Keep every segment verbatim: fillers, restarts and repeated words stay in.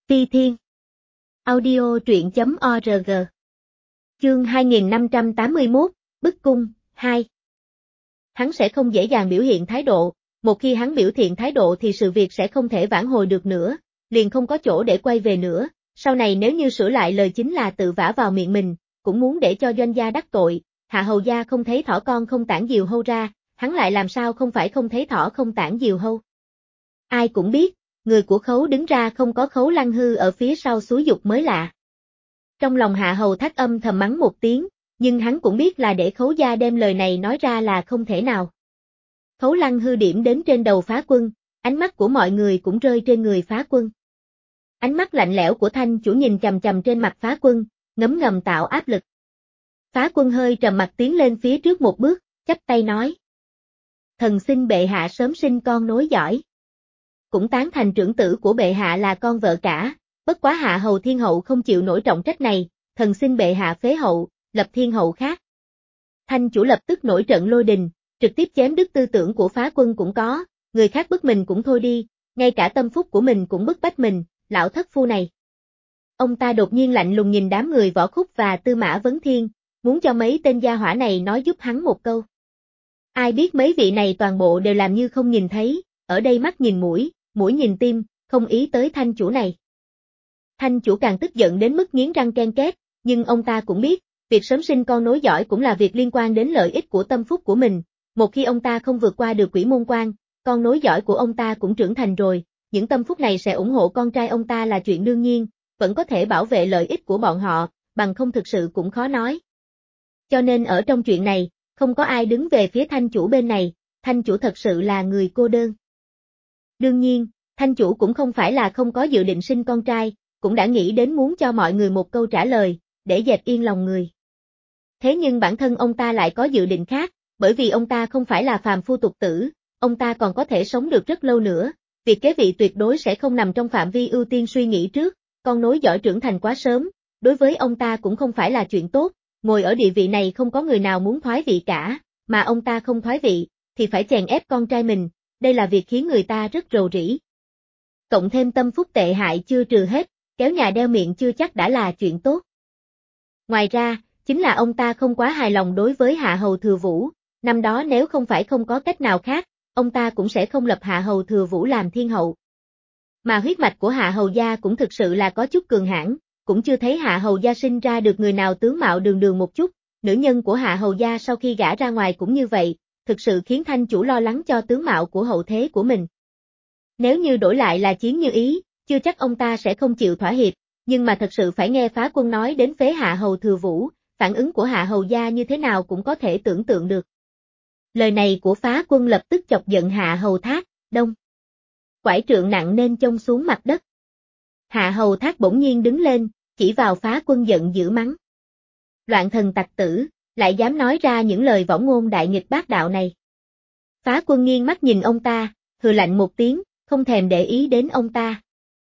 Phi Thiên. Audio truyện chấm org. Chương hai nghìn năm trăm tám mươi mốt, Bức Cung, hai. Hắn sẽ không dễ dàng biểu hiện thái độ, một khi hắn biểu hiện thái độ thì sự việc sẽ không thể vãn hồi được nữa, liền không có chỗ để quay về nữa, sau này nếu như sửa lại lời chính là tự vả vào miệng mình, cũng muốn để cho doanh gia đắc tội, Hạ hầu gia không thấy thỏ con không tản diều hâu ra, hắn lại làm sao không phải không thấy thỏ không tản diều hâu. Ai cũng biết, người của Khấu đứng ra không có Khấu Lăng Hư ở phía sau xúi giục mới lạ. Trong lòng Hạ hầu thác âm thầm mắng một tiếng, nhưng hắn cũng biết là để Khấu gia đem lời này nói ra là không thể nào. Khấu Lăng Hư điểm đến trên đầu Phá Quân, ánh mắt của mọi người cũng rơi trên người Phá Quân. Ánh mắt lạnh lẽo của Thanh chủ nhìn chằm chằm trên mặt Phá Quân, ngấm ngầm tạo áp lực. Phá Quân hơi trầm mặt tiến lên phía trước một bước, chắp tay nói: Thần xin bệ hạ sớm sinh con nối dõi. Cũng tán thành trưởng tử của bệ hạ là con vợ cả, bất quá Hạ hầu thiên hậu không chịu nổi trọng trách này, thần xin bệ hạ phế hậu, lập thiên hậu khác. Thanh chủ lập tức nổi trận lôi đình, trực tiếp chém đứt tư tưởng của Phá Quân cũng có, người khác bức mình cũng thôi đi, ngay cả tâm phúc của mình cũng bức bách mình, lão thất phu này. Ông ta đột nhiên lạnh lùng nhìn đám người Võ Khúc và Tư Mã Vấn Thiên, muốn cho mấy tên gia hỏa này nói giúp hắn một câu. Ai biết mấy vị này toàn bộ đều làm như không nhìn thấy, ở đây mắt nhìn mũi, mũi nhìn tim, không ý tới Thanh chủ này. Thanh chủ càng tức giận đến mức nghiến răng ken két, nhưng ông ta cũng biết, việc sớm sinh con nối dõi cũng là việc liên quan đến lợi ích của tâm phúc của mình, một khi ông ta không vượt qua được quỷ môn quan, con nối dõi của ông ta cũng trưởng thành rồi, những tâm phúc này sẽ ủng hộ con trai ông ta là chuyện đương nhiên, vẫn có thể bảo vệ lợi ích của bọn họ, bằng không thực sự cũng khó nói. Cho nên ở trong chuyện này, không có ai đứng về phía Thanh chủ bên này, Thanh chủ thật sự là người cô đơn. Đương nhiên, Thanh chủ cũng không phải là không có dự định sinh con trai, cũng đã nghĩ đến muốn cho mọi người một câu trả lời, để dẹp yên lòng người. Thế nhưng bản thân ông ta lại có dự định khác, bởi vì ông ta không phải là phàm phu tục tử, ông ta còn có thể sống được rất lâu nữa, việc kế vị tuyệt đối sẽ không nằm trong phạm vi ưu tiên suy nghĩ trước, con nối dõi trưởng thành quá sớm, đối với ông ta cũng không phải là chuyện tốt, ngồi ở địa vị này không có người nào muốn thoái vị cả, mà ông ta không thoái vị, thì phải chèn ép con trai mình, đây là việc khiến người ta rất rầu rĩ. Cộng thêm tâm phúc tệ hại chưa trừ hết, kéo nhà đeo miệng chưa chắc đã là chuyện tốt. Ngoài ra, chính là ông ta không quá hài lòng đối với Hạ hầu Thừa Vũ, năm đó nếu không phải không có cách nào khác, ông ta cũng sẽ không lập Hạ hầu Thừa Vũ làm thiên hậu. Mà huyết mạch của Hạ hầu gia cũng thực sự là có chút cường hãn, cũng chưa thấy Hạ hầu gia sinh ra được người nào tướng mạo đường đường một chút, nữ nhân của Hạ hầu gia sau khi gả ra ngoài cũng như vậy, thực sự khiến Thanh chủ lo lắng cho tướng mạo của hậu thế của mình. Nếu như đổi lại là Chiến Như Ý, chưa chắc ông ta sẽ không chịu thỏa hiệp, nhưng mà thật sự phải nghe Phá Quân nói đến phế Hạ hầu Thừa Vũ, phản ứng của Hạ hầu gia như thế nào cũng có thể tưởng tượng được. Lời này của Phá Quân lập tức chọc giận Hạ hầu Thác, đông. Quải trượng nặng nên chông xuống mặt đất. Hạ hầu Thác bỗng nhiên đứng lên, chỉ vào Phá Quân giận dữ mắng. Loạn thần tặc tử, lại dám nói ra những lời võng ngôn đại nghịch bác đạo này. Phá Quân nghiêng mắt nhìn ông ta, hừ lạnh một tiếng, không thèm để ý đến ông ta.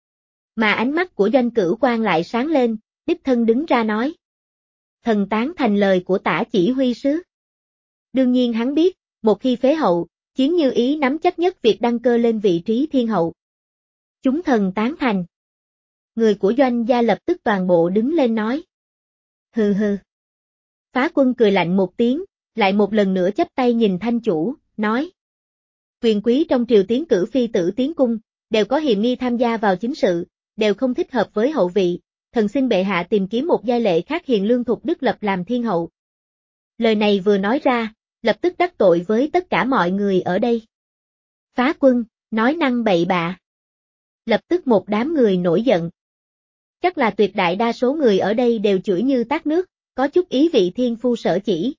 Mà ánh mắt của Doanh Cửu Quan lại sáng lên, đích thân đứng ra nói. Thần tán thành lời của Tả chỉ huy sứ. Đương nhiên hắn biết, một khi phế hậu, Chiến Như Ý nắm chắc nhất việc đăng cơ lên vị trí thiên hậu. Chúng thần tán thành. Người của Doanh gia lập tức toàn bộ đứng lên nói. Hừ hừ. Phá Quân cười lạnh một tiếng, lại một lần nữa chắp tay nhìn Thanh chủ, nói. Quyền quý trong triều tiến cử phi tử tiến cung, đều có hiềm nghi tham gia vào chính sự, đều không thích hợp với hậu vị, thần xin bệ hạ tìm kiếm một giai lệ khác hiền lương thục đức lập làm thiên hậu. Lời này vừa nói ra, lập tức đắc tội với tất cả mọi người ở đây. Phá Quân, nói năng bậy bạ. Lập tức một đám người nổi giận. Chắc là tuyệt đại đa số người ở đây đều chửi như tát nước, có chút ý vị thiên phu sở chỉ.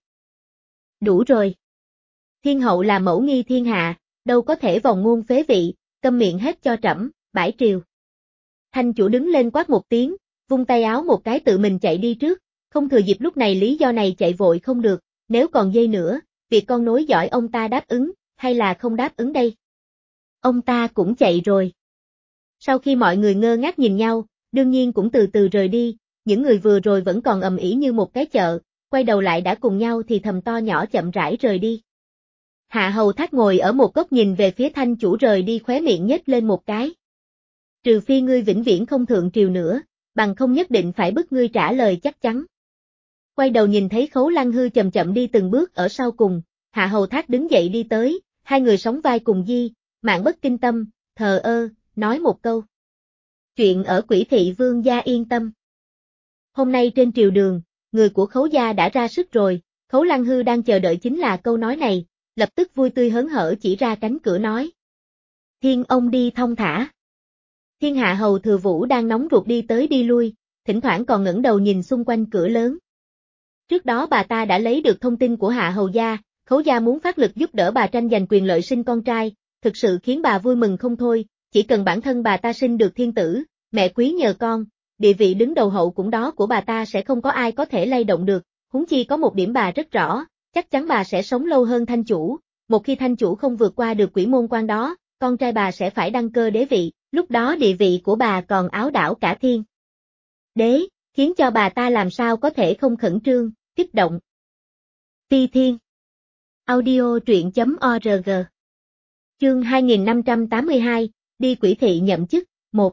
Đủ rồi. Thiên hậu là mẫu nghi thiên hạ, đâu có thể vòng ngôn phế vị, câm miệng hết cho trẫm, bãi triều. Thanh chủ đứng lên quát một tiếng, vung tay áo một cái tự mình chạy đi trước, không thừa dịp lúc này lý do này chạy vội không được, nếu còn dây nữa, việc con nối dõi ông ta đáp ứng, hay là không đáp ứng đây? Ông ta cũng chạy rồi. Sau khi mọi người ngơ ngác nhìn nhau, đương nhiên cũng từ từ rời đi, những người vừa rồi vẫn còn ầm ĩ như một cái chợ, quay đầu lại đã cùng nhau thì thầm to nhỏ chậm rãi rời đi. Hạ hầu Thác ngồi ở một góc nhìn về phía Thanh chủ rời đi khóe miệng nhếch lên một cái. Trừ phi ngươi vĩnh viễn không thượng triều nữa, bằng không nhất định phải bức ngươi trả lời chắc chắn. Quay đầu nhìn thấy Khấu Lăng Hư chậm chậm đi từng bước ở sau cùng, Hạ Hầu Thác đứng dậy đi tới, hai người sóng vai cùng di, Mạn Bất Kinh Tâm, thờ ơ, nói một câu. Chuyện ở Quỷ Thị Vương gia yên tâm. Hôm nay trên triều đường, người của Khấu gia đã ra sức rồi, Khấu Lăng Hư đang chờ đợi chính là câu nói này, lập tức vui tươi hớn hở chỉ ra cánh cửa nói. Thiên ông đi thong thả. Thiên Hạ Hầu Thừa Vũ đang nóng ruột đi tới đi lui, thỉnh thoảng còn ngẩng đầu nhìn xung quanh cửa lớn. Trước đó bà ta đã lấy được thông tin của Hạ Hầu gia, Khấu gia muốn phát lực giúp đỡ bà tranh giành quyền lợi sinh con trai, thực sự khiến bà vui mừng không thôi, chỉ cần bản thân bà ta sinh được thiên tử, mẹ quý nhờ con, địa vị đứng đầu hậu cũng đó của bà ta sẽ không có ai có thể lay động được, huống chi có một điểm bà rất rõ, chắc chắn bà sẽ sống lâu hơn thanh chủ, một khi thanh chủ không vượt qua được quỷ môn quan đó, con trai bà sẽ phải đăng cơ đế vị, lúc đó địa vị của bà còn áo đảo cả thiên đế, khiến cho bà ta làm sao có thể không khẩn trương, kích động. Phi Thiên Audio truyện.org Chương hai nghìn năm trăm tám mươi hai, đi Quỷ Thị nhậm chức, một.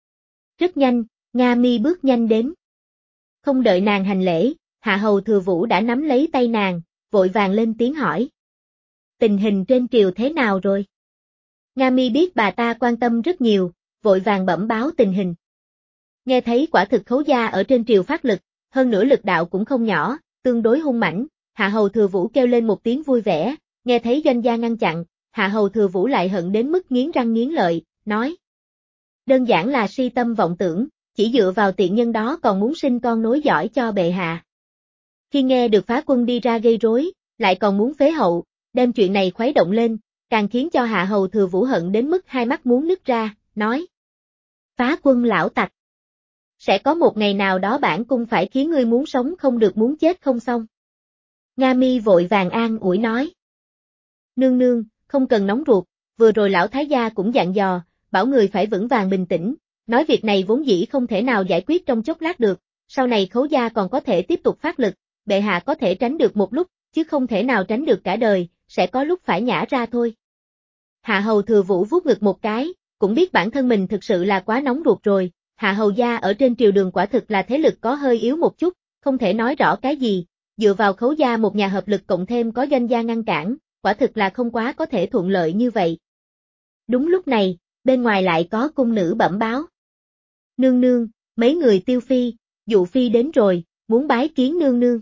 Rất nhanh, Nga Mi bước nhanh đến. Không đợi nàng hành lễ, Hạ Hầu Thừa Vũ đã nắm lấy tay nàng, vội vàng lên tiếng hỏi. Tình hình trên triều thế nào rồi? Nga Mi biết bà ta quan tâm rất nhiều, vội vàng bẩm báo tình hình. Nghe thấy quả thực Khấu gia ở trên triều phát lực, hơn nữa lực đạo cũng không nhỏ, tương đối hung mãnh, Hạ Hầu Thừa Vũ kêu lên một tiếng vui vẻ, nghe thấy doanh gia ngăn chặn, Hạ Hầu Thừa Vũ lại hận đến mức nghiến răng nghiến lợi, nói. Đơn giản là si tâm vọng tưởng, chỉ dựa vào tiện nhân đó còn muốn sinh con nối dõi cho bệ hạ. Khi nghe được phá quân đi ra gây rối, lại còn muốn phế hậu, đem chuyện này khuấy động lên, càng khiến cho Hạ Hầu Thừa Vũ hận đến mức hai mắt muốn nứt ra, nói. Phá quân lão tặc. Sẽ có một ngày nào đó bản cung phải khiến ngươi muốn sống không được muốn chết không xong. Nga Mi vội vàng an ủi nói. Nương nương, không cần nóng ruột, vừa rồi lão thái gia cũng dặn dò, bảo người phải vững vàng bình tĩnh, nói việc này vốn dĩ không thể nào giải quyết trong chốc lát được, sau này Khấu gia còn có thể tiếp tục phát lực, bệ hạ có thể tránh được một lúc, chứ không thể nào tránh được cả đời, sẽ có lúc phải nhả ra thôi. Hạ Hầu Thừa Vũ vuốt ngực một cái, cũng biết bản thân mình thực sự là quá nóng ruột rồi, Hạ Hầu gia ở trên triều đường quả thực là thế lực có hơi yếu một chút, không thể nói rõ cái gì, dựa vào Khấu gia một nhà hợp lực cộng thêm có doanh gia ngăn cản, quả thực là không quá có thể thuận lợi như vậy. Đúng lúc này, bên ngoài lại có cung nữ bẩm báo. Nương nương, mấy người Tiêu Phi, Dụ Phi đến rồi, muốn bái kiến nương nương.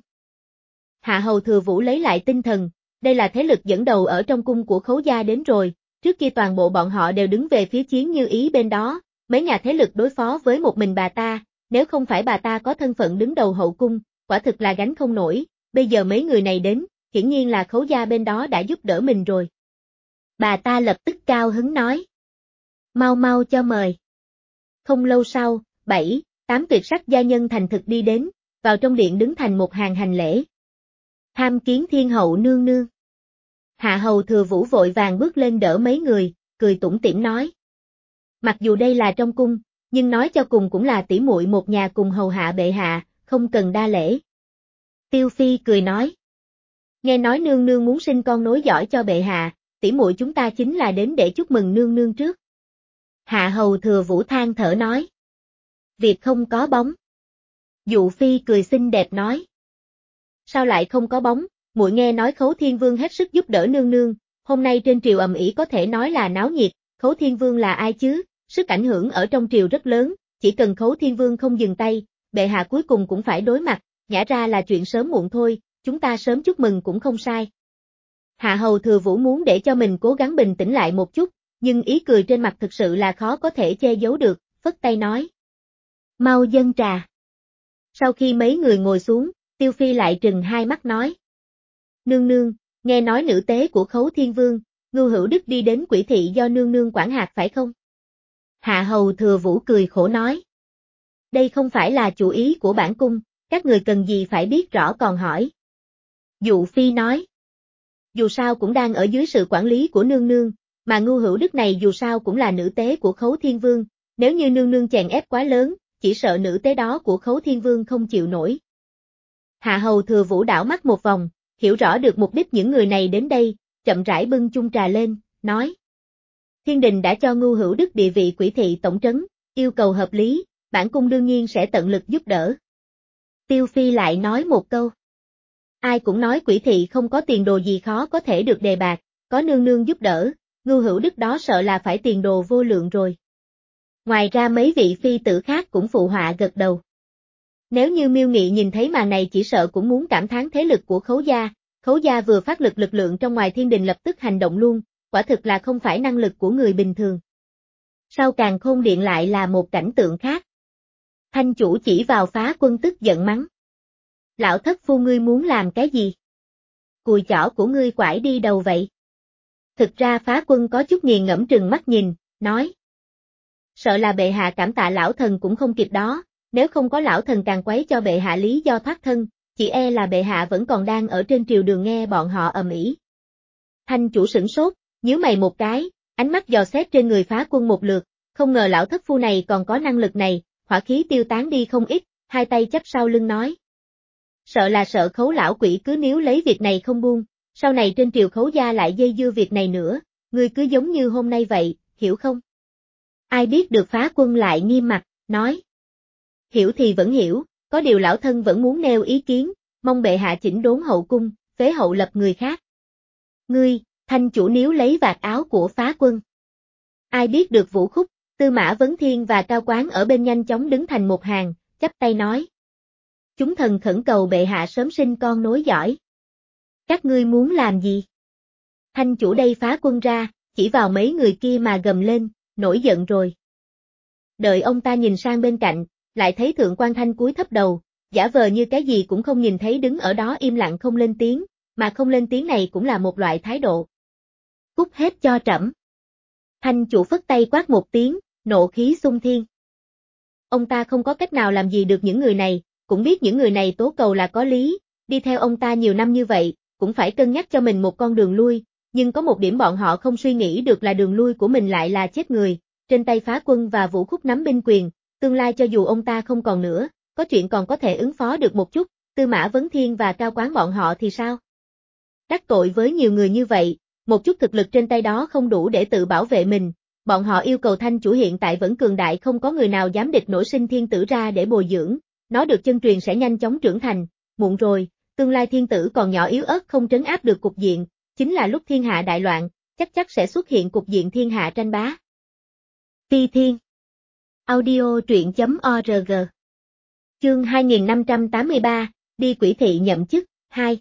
Hạ Hầu Thừa Vũ lấy lại tinh thần, đây là thế lực dẫn đầu ở trong cung của Khấu gia đến rồi, trước kia toàn bộ bọn họ đều đứng về phía Chiến Như Ý bên đó, mấy nhà thế lực đối phó với một mình bà ta, nếu không phải bà ta có thân phận đứng đầu hậu cung, quả thực là gánh không nổi, bây giờ mấy người này đến, hiển nhiên là Khấu gia bên đó đã giúp đỡ mình rồi. Bà ta lập tức cao hứng nói. Mau mau cho mời. Không lâu sau, bảy, tám tuyệt sắc gia nhân thành thực đi đến, vào trong điện đứng thành một hàng hành lễ. Tham kiến thiên hậu nương nương. Hạ Hầu Thừa Vũ vội vàng bước lên đỡ mấy người, cười tủm tỉm nói. Mặc dù đây là trong cung, nhưng nói cho cùng cũng là tỉ muội một nhà cùng hầu hạ bệ hạ, không cần đa lễ. Tiêu Phi cười nói. Nghe nói nương nương muốn sinh con nối dõi cho bệ hạ, tỉ muội chúng ta chính là đến để chúc mừng nương nương trước. Hạ Hầu Thừa Vũ than thở nói. Việc không có bóng. Dụ Phi cười xinh đẹp nói. Sao lại không có bóng, muội nghe nói Khấu Thiên Vương hết sức giúp đỡ nương nương, hôm nay trên triều ầm ĩ có thể nói là náo nhiệt, Khấu Thiên Vương là ai chứ, sức ảnh hưởng ở trong triều rất lớn, chỉ cần Khấu Thiên Vương không dừng tay, bệ hạ cuối cùng cũng phải đối mặt, nhả ra là chuyện sớm muộn thôi, chúng ta sớm chúc mừng cũng không sai. Hạ Hầu Thừa Vũ muốn để cho mình cố gắng bình tĩnh lại một chút, nhưng ý cười trên mặt thực sự là khó có thể che giấu được, phất tay nói. Mau dâng trà. Sau khi mấy người ngồi xuống, Tiêu Phi lại trừng hai mắt nói. Nương nương, nghe nói nữ tế của Khấu Thiên Vương, Ngưu Hữu Đức đi đến Quỷ Thị do nương nương quản hạt phải không? Hạ Hầu Thừa Vũ cười khổ nói. Đây không phải là chủ ý của bản cung, các người cần gì phải biết rõ còn hỏi. Dụ Phi nói. Dù sao cũng đang ở dưới sự quản lý của nương nương, mà Ngưu Hữu Đức này dù sao cũng là nữ tế của Khấu Thiên Vương, nếu như nương nương chèn ép quá lớn, chỉ sợ nữ tế đó của Khấu Thiên Vương không chịu nổi. Hạ Hầu Thừa Vũ đảo mắt một vòng, hiểu rõ được mục đích những người này đến đây, chậm rãi bưng chung trà lên, nói. Thiên đình đã cho Ngưu Hữu Đức địa vị quỷ thị tổng trấn, yêu cầu hợp lý, bản cung đương nhiên sẽ tận lực giúp đỡ. Tiêu Phi lại nói một câu. Ai cũng nói quỷ thị không có tiền đồ gì khó có thể được đề bạt, có nương nương giúp đỡ, Ngưu Hữu Đức đó sợ là phải tiền đồ vô lượng rồi. Ngoài ra mấy vị phi tử khác cũng phụ họa gật đầu. Nếu như Miêu Nghị nhìn thấy màn này chỉ sợ cũng muốn cảm thán thế lực của Khấu gia, Khấu gia vừa phát lực lực lượng trong ngoài thiên đình lập tức hành động luôn, quả thực là không phải năng lực của người bình thường. Sau Càn Khôn Điện lại là một cảnh tượng khác. Thanh chủ chỉ vào Phá Quân tức giận mắng. Lão thất phu ngươi muốn làm cái gì? Cùi chỏ của ngươi quải đi đâu vậy? Thực ra Phá Quân có chút nghiền ngẫm trừng mắt nhìn, nói. Sợ là bệ hạ cảm tạ lão thần cũng không kịp đó, nếu không có lão thần càng quấy cho bệ hạ lý do thoát thân, chỉ e là bệ hạ vẫn còn đang ở trên triều đường nghe bọn họ ầm ĩ. Thanh chủ sửng sốt, nhíu mày một cái, ánh mắt dò xét trên người Phá Quân một lượt, không ngờ lão thất phu này còn có năng lực này, hỏa khí tiêu tán đi không ít, hai tay chắp sau lưng nói. Sợ là sợ Khấu lão quỷ cứ níu lấy việc này không buông, sau này trên triều Khấu gia lại dây dưa việc này nữa, ngươi cứ giống như hôm nay vậy, hiểu không? Ai biết được Phá Quân lại nghiêm mặt, nói. Hiểu thì vẫn hiểu, có điều lão thân vẫn muốn nêu ý kiến, mong bệ hạ chỉnh đốn hậu cung, phế hậu lập người khác. Ngươi, thanh chủ níu lấy vạt áo của Phá Quân. Ai biết được Vũ Khúc, Tư Mã Vấn Thiên và Cao Quán ở bên nhanh chóng đứng thành một hàng, chắp tay nói. Chúng thần khẩn cầu bệ hạ sớm sinh con nối dõi. Các ngươi muốn làm gì? Thanh chủ đây Phá Quân ra, chỉ vào mấy người kia mà gầm lên, nổi giận rồi. Đợi ông ta nhìn sang bên cạnh, lại thấy Thượng quan Thanh cúi thấp đầu, giả vờ như cái gì cũng không nhìn thấy đứng ở đó im lặng không lên tiếng, mà không lên tiếng này cũng là một loại thái độ. Cút hết cho trẫm. Thanh chủ phất tay quát một tiếng, nộ khí xung thiên. Ông ta không có cách nào làm gì được những người này, cũng biết những người này tố cầu là có lý, đi theo ông ta nhiều năm như vậy, cũng phải cân nhắc cho mình một con đường lui, nhưng có một điểm bọn họ không suy nghĩ được là đường lui của mình lại là chết người, trên tay Phá Quân và Vũ Khúc nắm binh quyền, tương lai cho dù ông ta không còn nữa, có chuyện còn có thể ứng phó được một chút, Tư Mã Vấn Thiên và Cao Quán bọn họ thì sao? Đắc tội với nhiều người như vậy, một chút thực lực trên tay đó không đủ để tự bảo vệ mình, bọn họ yêu cầu Thanh chủ hiện tại vẫn cường đại không có người nào dám địch nổi sinh thiên tử ra để bồi dưỡng, nó được chân truyền sẽ nhanh chóng trưởng thành, muộn rồi, tương lai thiên tử còn nhỏ yếu ớt không trấn áp được cục diện, chính là lúc thiên hạ đại loạn, chắc chắc sẽ xuất hiện cục diện thiên hạ tranh bá. Phi Thiên Audio truyện chấm org Chương hai nghìn năm trăm tám mươi ba, đi quỷ thị nhậm chức, hai.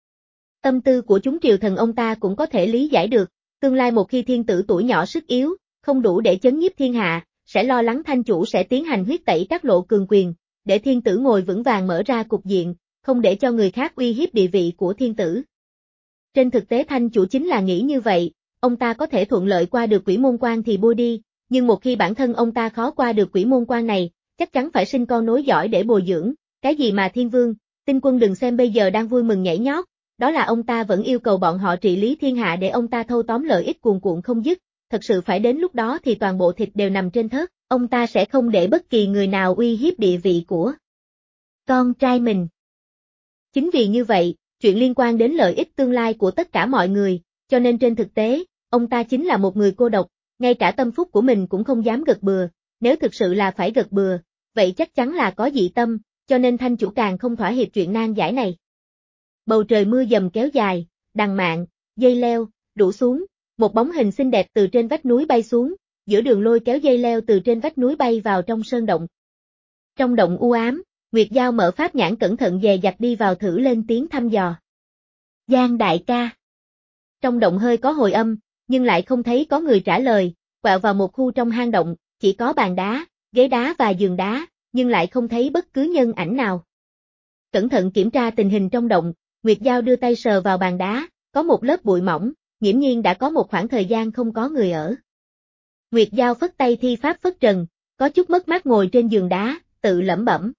Tâm tư của chúng triều thần ông ta cũng có thể lý giải được, tương lai một khi thiên tử tuổi nhỏ sức yếu, không đủ để chấn nhiếp thiên hạ, sẽ lo lắng Thanh chủ sẽ tiến hành huyết tẩy các lộ cường quyền, để thiên tử ngồi vững vàng mở ra cục diện, không để cho người khác uy hiếp địa vị của thiên tử. Trên thực tế Thanh chủ chính là nghĩ như vậy, ông ta có thể thuận lợi qua được quỷ môn quan thì bôi đi, nhưng một khi bản thân ông ta khó qua được quỷ môn quan này, chắc chắn phải sinh con nối dõi để bồi dưỡng, cái gì mà thiên vương, tinh quân đừng xem bây giờ đang vui mừng nhảy nhót, đó là ông ta vẫn yêu cầu bọn họ trị lý thiên hạ để ông ta thâu tóm lợi ích cuồn cuộn không dứt, thật sự phải đến lúc đó thì toàn bộ thịt đều nằm trên thớt, ông ta sẽ không để bất kỳ người nào uy hiếp địa vị của con trai mình. Chính vì như vậy, chuyện liên quan đến lợi ích tương lai của tất cả mọi người, cho nên trên thực tế, ông ta chính là một người cô độc, ngay cả tâm phúc của mình cũng không dám gật bừa, nếu thực sự là phải gật bừa, vậy chắc chắn là có dị tâm, cho nên Thanh chủ càng không thỏa hiệp chuyện nan giải này. Bầu trời mưa dầm kéo dài, đằng mạn, dây leo, rủ xuống, một bóng hình xinh đẹp từ trên vách núi bay xuống, giữa đường lôi kéo dây leo từ trên vách núi bay vào trong sơn động. Trong động u ám, Nguyệt Giao mở pháp nhãn cẩn thận dè dặt đi vào thử lên tiếng thăm dò. Giang đại ca. Trong động hơi có hồi âm, nhưng lại không thấy có người trả lời, quẹo vào một khu trong hang động, chỉ có bàn đá, ghế đá và giường đá, nhưng lại không thấy bất cứ nhân ảnh nào. Cẩn thận kiểm tra tình hình trong động, Nguyệt Giao đưa tay sờ vào bàn đá, có một lớp bụi mỏng, nghiễm nhiên đã có một khoảng thời gian không có người ở. Nguyệt Giao phất tay thi pháp phất trần, có chút mất mát ngồi trên giường đá, tự lẩm bẩm.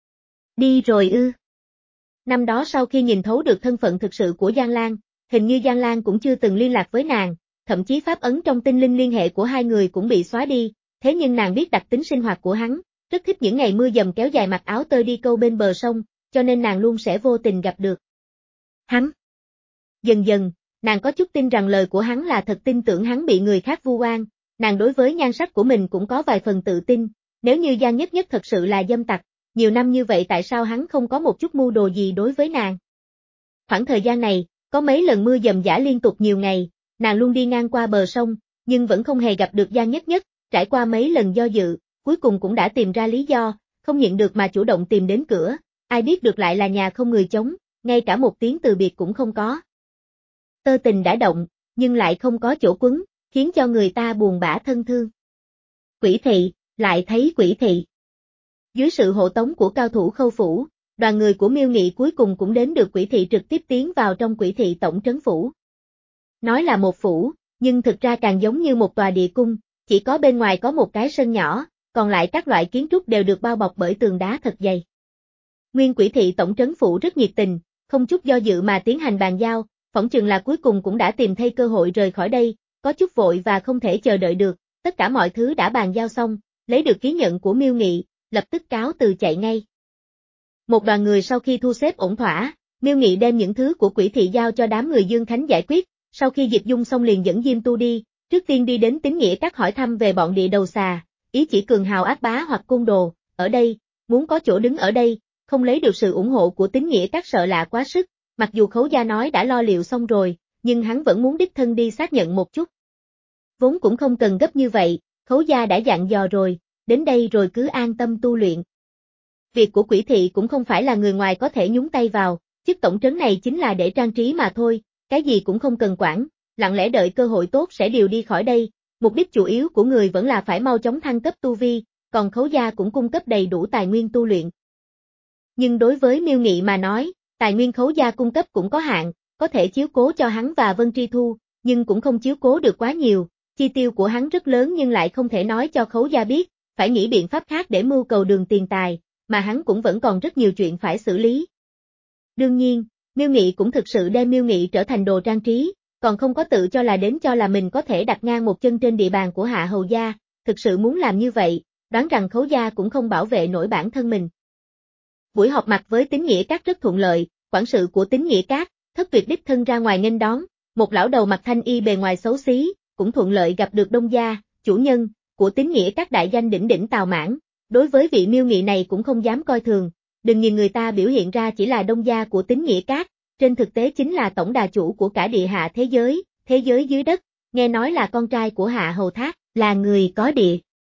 Đi rồi ư. Năm đó sau khi nhìn thấu được thân phận thực sự của Giang Lan, hình như Giang Lan cũng chưa từng liên lạc với nàng, thậm chí pháp ấn trong tinh linh liên hệ của hai người cũng bị xóa đi, thế nhưng nàng biết đặc tính sinh hoạt của hắn, rất thích những ngày mưa dầm kéo dài mặc áo tơi đi câu bên bờ sông, cho nên nàng luôn sẽ vô tình gặp được hắn. Dần dần, nàng có chút tin rằng lời của hắn là thật, tin tưởng hắn bị người khác vu oan, nàng đối với nhan sắc của mình cũng có vài phần tự tin, nếu như Giang Nhất Nhất thật sự là dâm tặc, nhiều năm như vậy tại sao hắn không có một chút mưu đồ gì đối với nàng. Khoảng thời gian này, có mấy lần mưa dầm dã liên tục nhiều ngày, nàng luôn đi ngang qua bờ sông, nhưng vẫn không hề gặp được Giang Nhất Nhất, trải qua mấy lần do dự, cuối cùng cũng đã tìm ra lý do, không nhịn được mà chủ động tìm đến cửa, ai biết được lại là nhà không người trống, ngay cả một tiếng từ biệt cũng không có. Tơ tình đã động, nhưng lại không có chỗ quấn, khiến cho người ta buồn bã thân thương. Quỷ thị, lại thấy quỷ thị. Dưới sự hộ tống của cao thủ Khâu phủ, đoàn người của Miêu Nghị cuối cùng cũng đến được quỷ thị, trực tiếp tiến vào trong quỷ thị tổng trấn phủ. Nói là một phủ, nhưng thực ra càng giống như một tòa địa cung, chỉ có bên ngoài có một cái sân nhỏ, còn lại các loại kiến trúc đều được bao bọc bởi tường đá thật dày. Nguyên quỷ thị tổng trấn phủ rất nhiệt tình, không chút do dự mà tiến hành bàn giao, phỏng chừng là cuối cùng cũng đã tìm thấy cơ hội rời khỏi đây, có chút vội và không thể chờ đợi được, tất cả mọi thứ đã bàn giao xong, lấy được ký nhận của Miêu Nghị, lập tức cáo từ chạy ngay. Một đoàn người sau khi thu xếp ổn thỏa, Miêu Nghị đem những thứ của quỷ thị giao cho đám người Dương Khánh giải quyết, sau khi dịch dung xong liền dẫn Diêm Tu đi, trước tiên đi đến Tín Nghĩa Các hỏi thăm về bọn địa đầu xà, ý chỉ cường hào ác bá hoặc côn đồ, ở đây, muốn có chỗ đứng ở đây, không lấy được sự ủng hộ của Tín Nghĩa Các sợ là quá sức, mặc dù Khấu gia nói đã lo liệu xong rồi, nhưng hắn vẫn muốn đích thân đi xác nhận một chút. Vốn cũng không cần gấp như vậy, Khấu gia đã dặn dò rồi, đến đây rồi cứ an tâm tu luyện. Việc của quỷ thị cũng không phải là người ngoài có thể nhúng tay vào, chức tổng trấn này chính là để trang trí mà thôi, cái gì cũng không cần quản, lặng lẽ đợi cơ hội tốt sẽ điều đi khỏi đây, mục đích chủ yếu của người vẫn là phải mau chóng thăng cấp tu vi, còn Khấu gia cũng cung cấp đầy đủ tài nguyên tu luyện. Nhưng đối với Miêu Nghị mà nói, tài nguyên Khấu gia cung cấp cũng có hạn, có thể chiếu cố cho hắn và Vân Tri Thu, nhưng cũng không chiếu cố được quá nhiều, chi tiêu của hắn rất lớn nhưng lại không thể nói cho Khấu gia biết, phải nghĩ biện pháp khác để mưu cầu đường tiền tài, mà hắn cũng vẫn còn rất nhiều chuyện phải xử lý. Đương nhiên, Miêu Nghị cũng thực sự đem Miêu Nghị trở thành đồ trang trí, còn không có tự cho là đến cho là mình có thể đặt ngang một chân trên địa bàn của Hạ Hầu gia, thực sự muốn làm như vậy, đoán rằng Khấu gia cũng không bảo vệ nổi bản thân mình. Buổi họp mặt với Tín Nghĩa Các rất thuận lợi, quản sự của Tín Nghĩa Các, Thất Tuyệt đích thân ra ngoài nghênh đón, một lão đầu mặc thanh y bề ngoài xấu xí, cũng thuận lợi gặp được Đông gia, chủ nhân của Tín Nghĩa Các đại danh đỉnh đỉnh Tào Mãn, đối với vị Miêu Nghị này cũng không dám coi thường, đừng nhìn người ta biểu hiện ra chỉ là Đông gia của Tín Nghĩa Các, trên thực tế chính là tổng đà chủ của cả địa hạ thế giới, thế giới dưới đất, nghe nói là con trai của Hạ Hầu Thác, là người có địa.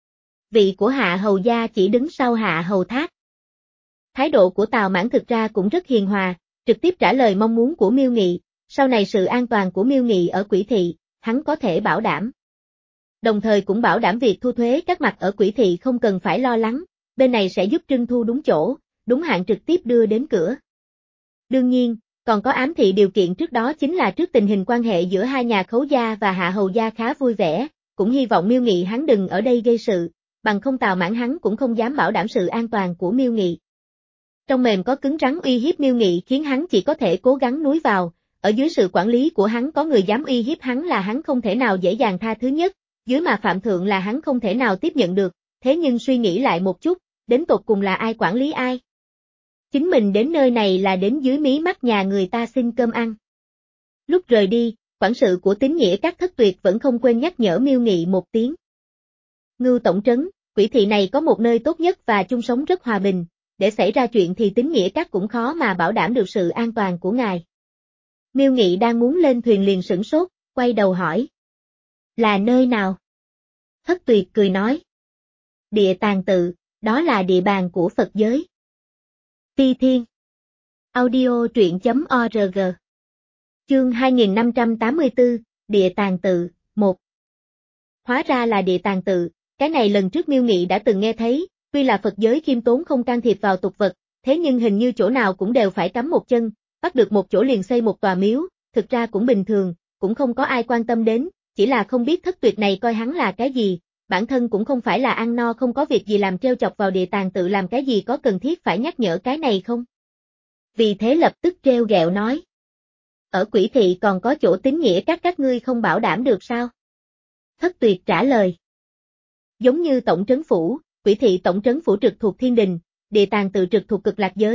Vị của Hạ Hầu gia chỉ đứng sau Hạ Hầu Thác. Thái độ của Tào Mãn thực ra cũng rất hiền hòa, trực tiếp trả lời mong muốn của Miêu Nghị, sau này sự an toàn của Miêu Nghị ở quỷ thị, hắn có thể bảo đảm. Đồng thời cũng bảo đảm việc thu thuế các mặt ở quỷ thị không cần phải lo lắng, bên này sẽ giúp trưng thu đúng chỗ, đúng hạn trực tiếp đưa đến cửa. Đương nhiên, còn có ám thị điều kiện trước đó chính là trước tình hình quan hệ giữa hai nhà Khấu gia và Hạ Hầu gia khá vui vẻ, cũng hy vọng Miêu Nghị hắn đừng ở đây gây sự, bằng không Tào Mãn hắn cũng không dám bảo đảm sự an toàn của Miêu Nghị. Trong mềm có cứng rắn uy hiếp Miêu Nghị khiến hắn chỉ có thể cố gắng núi vào, ở dưới sự quản lý của hắn có người dám uy hiếp hắn là hắn không thể nào dễ dàng tha thứ nhất, dưới mà phạm thượng là hắn không thể nào tiếp nhận được, thế nhưng suy nghĩ lại một chút, đến tột cùng là ai quản lý ai? Chính mình đến nơi này là đến dưới mí mắt nhà người ta xin cơm ăn. Lúc rời đi, quản sự của Tín Nghĩa Các Thất Tuyệt vẫn không quên nhắc nhở Miêu Nghị một tiếng. Ngưu tổng trấn, quỷ thị này có một nơi tốt nhất và chung sống rất hòa bình, để xảy ra chuyện thì Tín Nghĩa Các cũng khó mà bảo đảm được sự an toàn của ngài. Miêu Nghị đang muốn lên thuyền liền sửng sốt, quay đầu hỏi. Là nơi nào? Thất Tuyệt cười nói. Địa Tàng Tự, đó là địa bàn của Phật giới. Phi Thiên. Audio truyện chấm org. Chương hai nghìn năm trăm tám mươi tư, Địa Tàng Tự, một. Hóa ra là Địa Tàng Tự, cái này lần trước Miêu Nghị đã từng nghe thấy, tuy là Phật giới khiêm tốn không can thiệp vào tục vật, thế nhưng hình như chỗ nào cũng đều phải cắm một chân, bắt được một chỗ liền xây một tòa miếu, thực ra cũng bình thường, cũng không có ai quan tâm đến, chỉ là không biết Thất Tuyệt này coi hắn là cái gì, bản thân cũng không phải là ăn no không có việc gì làm trêu chọc vào Địa Tàng Tự làm cái gì, có cần thiết phải nhắc nhở cái này không? Vì thế lập tức trêu ghẹo nói. Ở quỷ thị còn có chỗ Tín Nghĩa Các các ngươi không bảo đảm được sao? Thất Tuyệt trả lời. Giống như tổng trấn phủ, quỷ thị tổng trấn phủ trực thuộc Thiên Đình, Địa Tàng Tự trực thuộc Cực Lạc giới,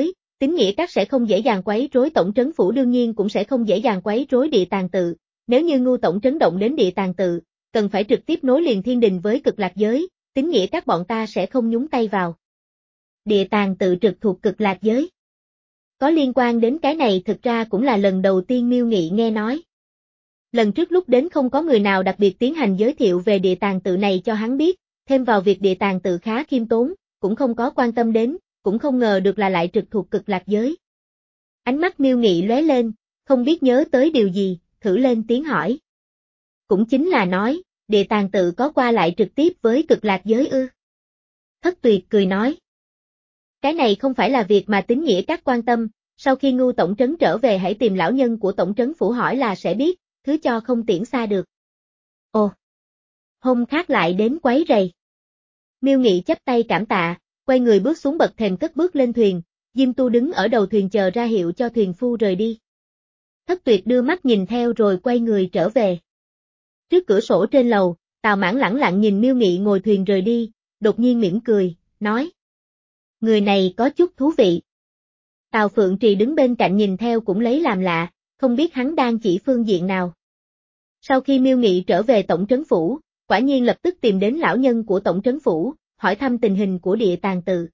Tín nghĩa các sẽ không dễ dàng quấy rối tổng trấn phủ, đương nhiên cũng sẽ không dễ dàng quấy rối địa tàng tự. Nếu như Ngưu tổng trấn động đến địa tàng tự, cần phải trực tiếp nối liền thiên đình với cực lạc giới, tín nghĩa các bọn ta sẽ không nhúng tay vào. Địa tàng tự trực thuộc cực lạc giới. Có liên quan đến cái này thực ra cũng là lần đầu tiên Miêu Nghị nghe nói. Lần trước lúc đến không có người nào đặc biệt tiến hành giới thiệu về địa tàng tự này cho hắn biết, thêm vào việc địa tàng tự khá khiêm tốn, cũng không có quan tâm đến, cũng không ngờ được là lại trực thuộc cực lạc giới. Ánh mắt Miêu Nghị lóe lên, không biết nhớ tới điều gì, thử lên tiếng hỏi. Cũng chính là nói, địa tàng tự có qua lại trực tiếp với cực lạc giới ư? Thất Tuyệt cười nói. Cái này không phải là việc mà tín nghĩa các quan tâm, sau khi Ngưu tổng trấn trở về hãy tìm lão nhân của tổng trấn phủ hỏi là sẽ biết, thứ cho không tiễn xa được. Ồ! Hôm khác lại đến quấy rầy. Miêu Nghị chắp tay cảm tạ, quay người bước xuống bậc thềm cất bước lên thuyền, Diêm Tu đứng ở đầu thuyền chờ ra hiệu cho thuyền phu rời đi. Thất Tuyệt đưa mắt nhìn theo rồi quay người trở về. Trước cửa sổ trên lầu, Tào Mãn lẳng lặng nhìn Miêu Nghị ngồi thuyền rời đi, đột nhiên mỉm cười, nói. Người này có chút thú vị. Tào Phượng Trì đứng bên cạnh nhìn theo cũng lấy làm lạ, không biết hắn đang chỉ phương diện nào. Sau khi Miêu Nghị trở về tổng trấn phủ, quả nhiên lập tức tìm đến lão nhân của tổng trấn phủ, hỏi thăm tình hình của địa tàng tự.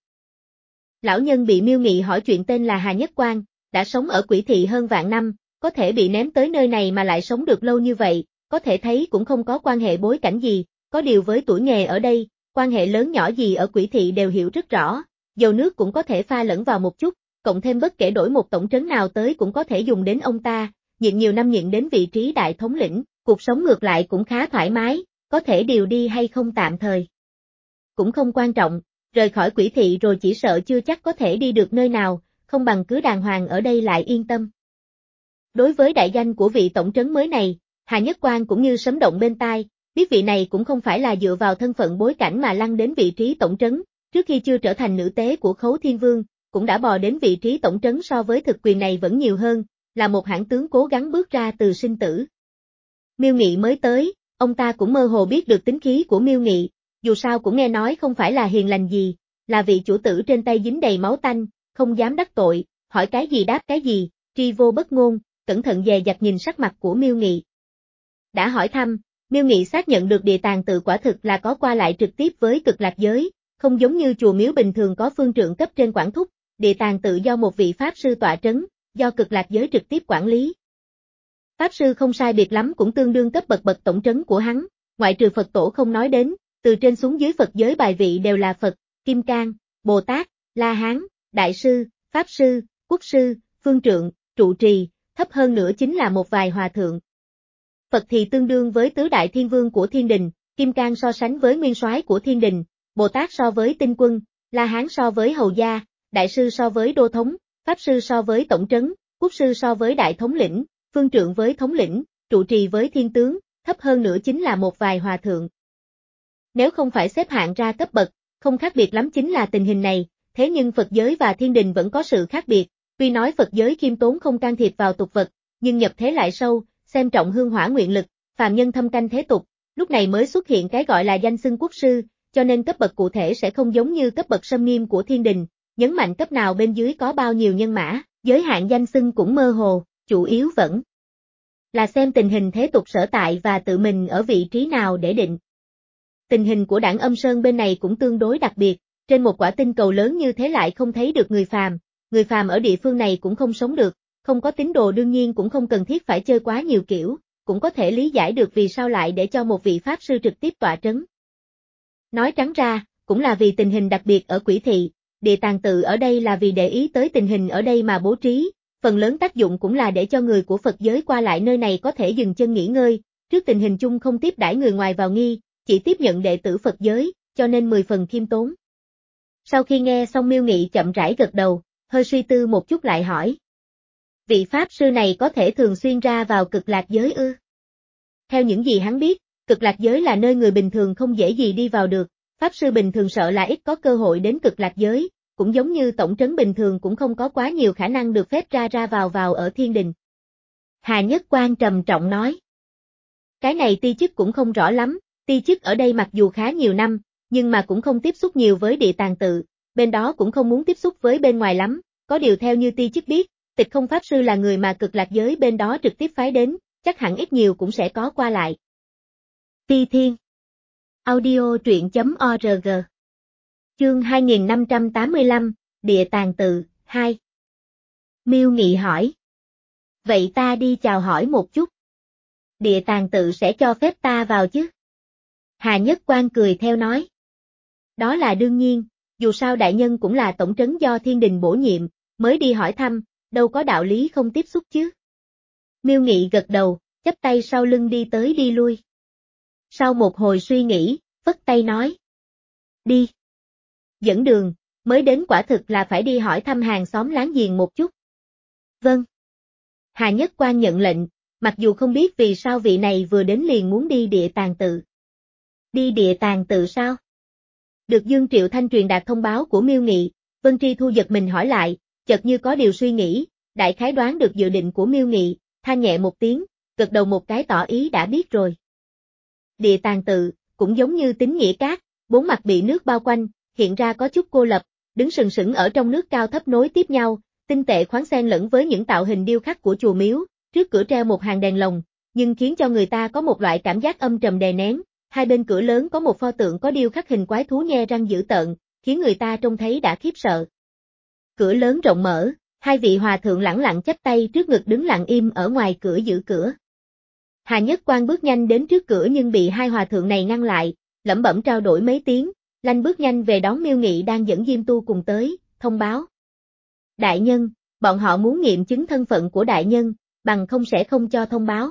Lão nhân bị Miêu Nghị hỏi chuyện tên là Hà Nhất Quang, đã sống ở Quỷ Thị hơn vạn năm, có thể bị ném tới nơi này mà lại sống được lâu như vậy, có thể thấy cũng không có quan hệ bối cảnh gì, có điều với tuổi nghề ở đây, quan hệ lớn nhỏ gì ở Quỷ Thị đều hiểu rất rõ, dầu nước cũng có thể pha lẫn vào một chút, cộng thêm bất kể đổi một tổng trấn nào tới cũng có thể dùng đến ông ta, nhịn nhiều năm nhịn đến vị trí đại thống lĩnh, cuộc sống ngược lại cũng khá thoải mái, có thể điều đi hay không tạm thời. Cũng không quan trọng, rời khỏi Quỷ Thị rồi chỉ sợ chưa chắc có thể đi được nơi nào, không bằng cứ đàng hoàng ở đây lại yên tâm. Đối với đại danh của vị tổng trấn mới này, Hà Nhất Quang cũng như sấm động bên tai, biết vị này cũng không phải là dựa vào thân phận bối cảnh mà lăn đến vị trí tổng trấn, trước khi chưa trở thành nữ tế của Khấu Thiên Vương, cũng đã bò đến vị trí tổng trấn so với thực quyền này vẫn nhiều hơn, là một hãn tướng cố gắng bước ra từ sinh tử. Miêu Nghị mới tới, ông ta cũng mơ hồ biết được tính khí của Miêu Nghị, dù sao cũng nghe nói không phải là hiền lành gì, là vị chủ tử trên tay dính đầy máu tanh, không dám đắc tội, hỏi cái gì đáp cái gì, tri vô bất ngôn, cẩn thận dè dặt nhìn sắc mặt của Miêu Nghị. Đã hỏi thăm, Miêu Nghị xác nhận được địa tàng tự quả thực là có qua lại trực tiếp với cực lạc giới, không giống như chùa miếu bình thường có phương trượng cấp trên quản thúc, địa tàng tự do một vị pháp sư tọa trấn, do cực lạc giới trực tiếp quản lý. Pháp sư không sai biệt lắm cũng tương đương cấp bậc bậc tổng trấn của hắn, ngoại trừ Phật tổ không nói đến, từ trên xuống dưới Phật giới bài vị đều là Phật, Kim Cang, Bồ Tát, La Hán, Đại sư, Pháp sư, Quốc sư, Phương trượng, trụ trì, thấp hơn nữa chính là một vài hòa thượng. Phật thì tương đương với tứ đại thiên vương của thiên đình, Kim Cang so sánh với nguyên soái của thiên đình, Bồ Tát so với tinh quân, La Hán so với hầu gia, Đại sư so với đô thống, Pháp sư so với tổng trấn, Quốc sư so với đại thống lĩnh, Phương trượng với thống lĩnh, trụ trì với thiên tướng, thấp hơn nữa chính là một vài hòa thượng. Nếu không phải xếp hạng ra cấp bậc, không khác biệt lắm chính là tình hình này, thế nhưng Phật giới và thiên đình vẫn có sự khác biệt, tuy nói Phật giới khiêm tốn không can thiệp vào tục vật, nhưng nhập thế lại sâu, xem trọng hương hỏa nguyện lực, phàm nhân thâm canh thế tục, lúc này mới xuất hiện cái gọi là danh xưng quốc sư, cho nên cấp bậc cụ thể sẽ không giống như cấp bậc sâm nghiêm của thiên đình, nhấn mạnh cấp nào bên dưới có bao nhiêu nhân mã, giới hạn danh xưng cũng mơ hồ, chủ yếu vẫn là xem tình hình thế tục sở tại và tự mình ở vị trí nào để định. Tình hình của đảng Âm Sơn bên này cũng tương đối đặc biệt, trên một quả tinh cầu lớn như thế lại không thấy được người phàm, người phàm ở địa phương này cũng không sống được, không có tín đồ đương nhiên cũng không cần thiết phải chơi quá nhiều kiểu, cũng có thể lý giải được vì sao lại để cho một vị pháp sư trực tiếp tọa trấn. Nói trắng ra, cũng là vì tình hình đặc biệt ở Quỷ Thị, địa tàng tự ở đây là vì để ý tới tình hình ở đây mà bố trí, phần lớn tác dụng cũng là để cho người của Phật giới qua lại nơi này có thể dừng chân nghỉ ngơi, trước tình hình chung không tiếp đãi người ngoài vào nghi, chỉ tiếp nhận đệ tử Phật giới, cho nên mười phần khiêm tốn. Sau khi nghe xong Miêu Nghị chậm rãi gật đầu, hơi suy tư một chút lại hỏi. Vị Pháp sư này có thể thường xuyên ra vào cực lạc giới ư? Theo những gì hắn biết, cực lạc giới là nơi người bình thường không dễ gì đi vào được, Pháp sư bình thường sợ là ít có cơ hội đến cực lạc giới, cũng giống như tổng trấn bình thường cũng không có quá nhiều khả năng được phép ra ra vào vào ở thiên đình. Hà Nhất Quang trầm trọng nói. Cái này ti chức cũng không rõ lắm, ti chức ở đây mặc dù khá nhiều năm, nhưng mà cũng không tiếp xúc nhiều với địa tàng tự, bên đó cũng không muốn tiếp xúc với bên ngoài lắm, có điều theo như ti chức biết, Tịch Không Pháp Sư là người mà Cực Lạc giới bên đó trực tiếp phái đến, chắc hẳn ít nhiều cũng sẽ có qua lại. Ti Thiên Audio truyện chấm org Chương hai nghìn năm trăm tám mươi lăm, Địa Tàng Tự, hai. Miêu Nghị hỏi. Vậy ta đi chào hỏi một chút. Địa Tàng Tự sẽ cho phép ta vào chứ? Hà Nhất Quang cười theo nói. Đó là đương nhiên, dù sao đại nhân cũng là tổng trấn do thiên đình bổ nhiệm, mới đi hỏi thăm, đâu có đạo lý không tiếp xúc chứ. Miêu Nghị gật đầu, chắp tay sau lưng đi tới đi lui. Sau một hồi suy nghĩ, phất tay nói. Đi. Dẫn đường, mới đến quả thực là phải đi hỏi thăm hàng xóm láng giềng một chút. Vâng. Hà Nhất Quang nhận lệnh, mặc dù không biết vì sao vị này vừa đến liền muốn đi Địa Tàng Tự. Đi Địa Tàng Tự sao? Được Dương Triệu Thanh truyền đạt thông báo của Miêu Nghị, Vân Tri Thu giật mình hỏi lại, chợt như có điều suy nghĩ, đại khái đoán được dự định của Miêu Nghị, than nhẹ một tiếng, gật đầu một cái tỏ ý đã biết rồi. Địa Tàng Tự, cũng giống như Tín Nghĩa Cát, bốn mặt bị nước bao quanh, hiện ra có chút cô lập, đứng sừng sững ở trong nước cao thấp nối tiếp nhau, tinh tệ khoáng xen lẫn với những tạo hình điêu khắc của chùa miếu, trước cửa treo một hàng đèn lồng, nhưng khiến cho người ta có một loại cảm giác âm trầm đè nén. Hai bên cửa lớn có một pho tượng có điêu khắc hình quái thú nhe răng dữ tợn, khiến người ta trông thấy đã khiếp sợ. Cửa lớn rộng mở, hai vị hòa thượng lẳng lặng chắp tay trước ngực đứng lặng im ở ngoài cửa giữ cửa. Hà Nhất Quang bước nhanh đến trước cửa nhưng bị hai hòa thượng này ngăn lại, lẩm bẩm trao đổi mấy tiếng, lanh bước nhanh về đón Miêu Nghị đang dẫn Diêm Tu cùng tới, thông báo. Đại nhân, bọn họ muốn nghiệm chứng thân phận của đại nhân, bằng không sẽ không cho thông báo.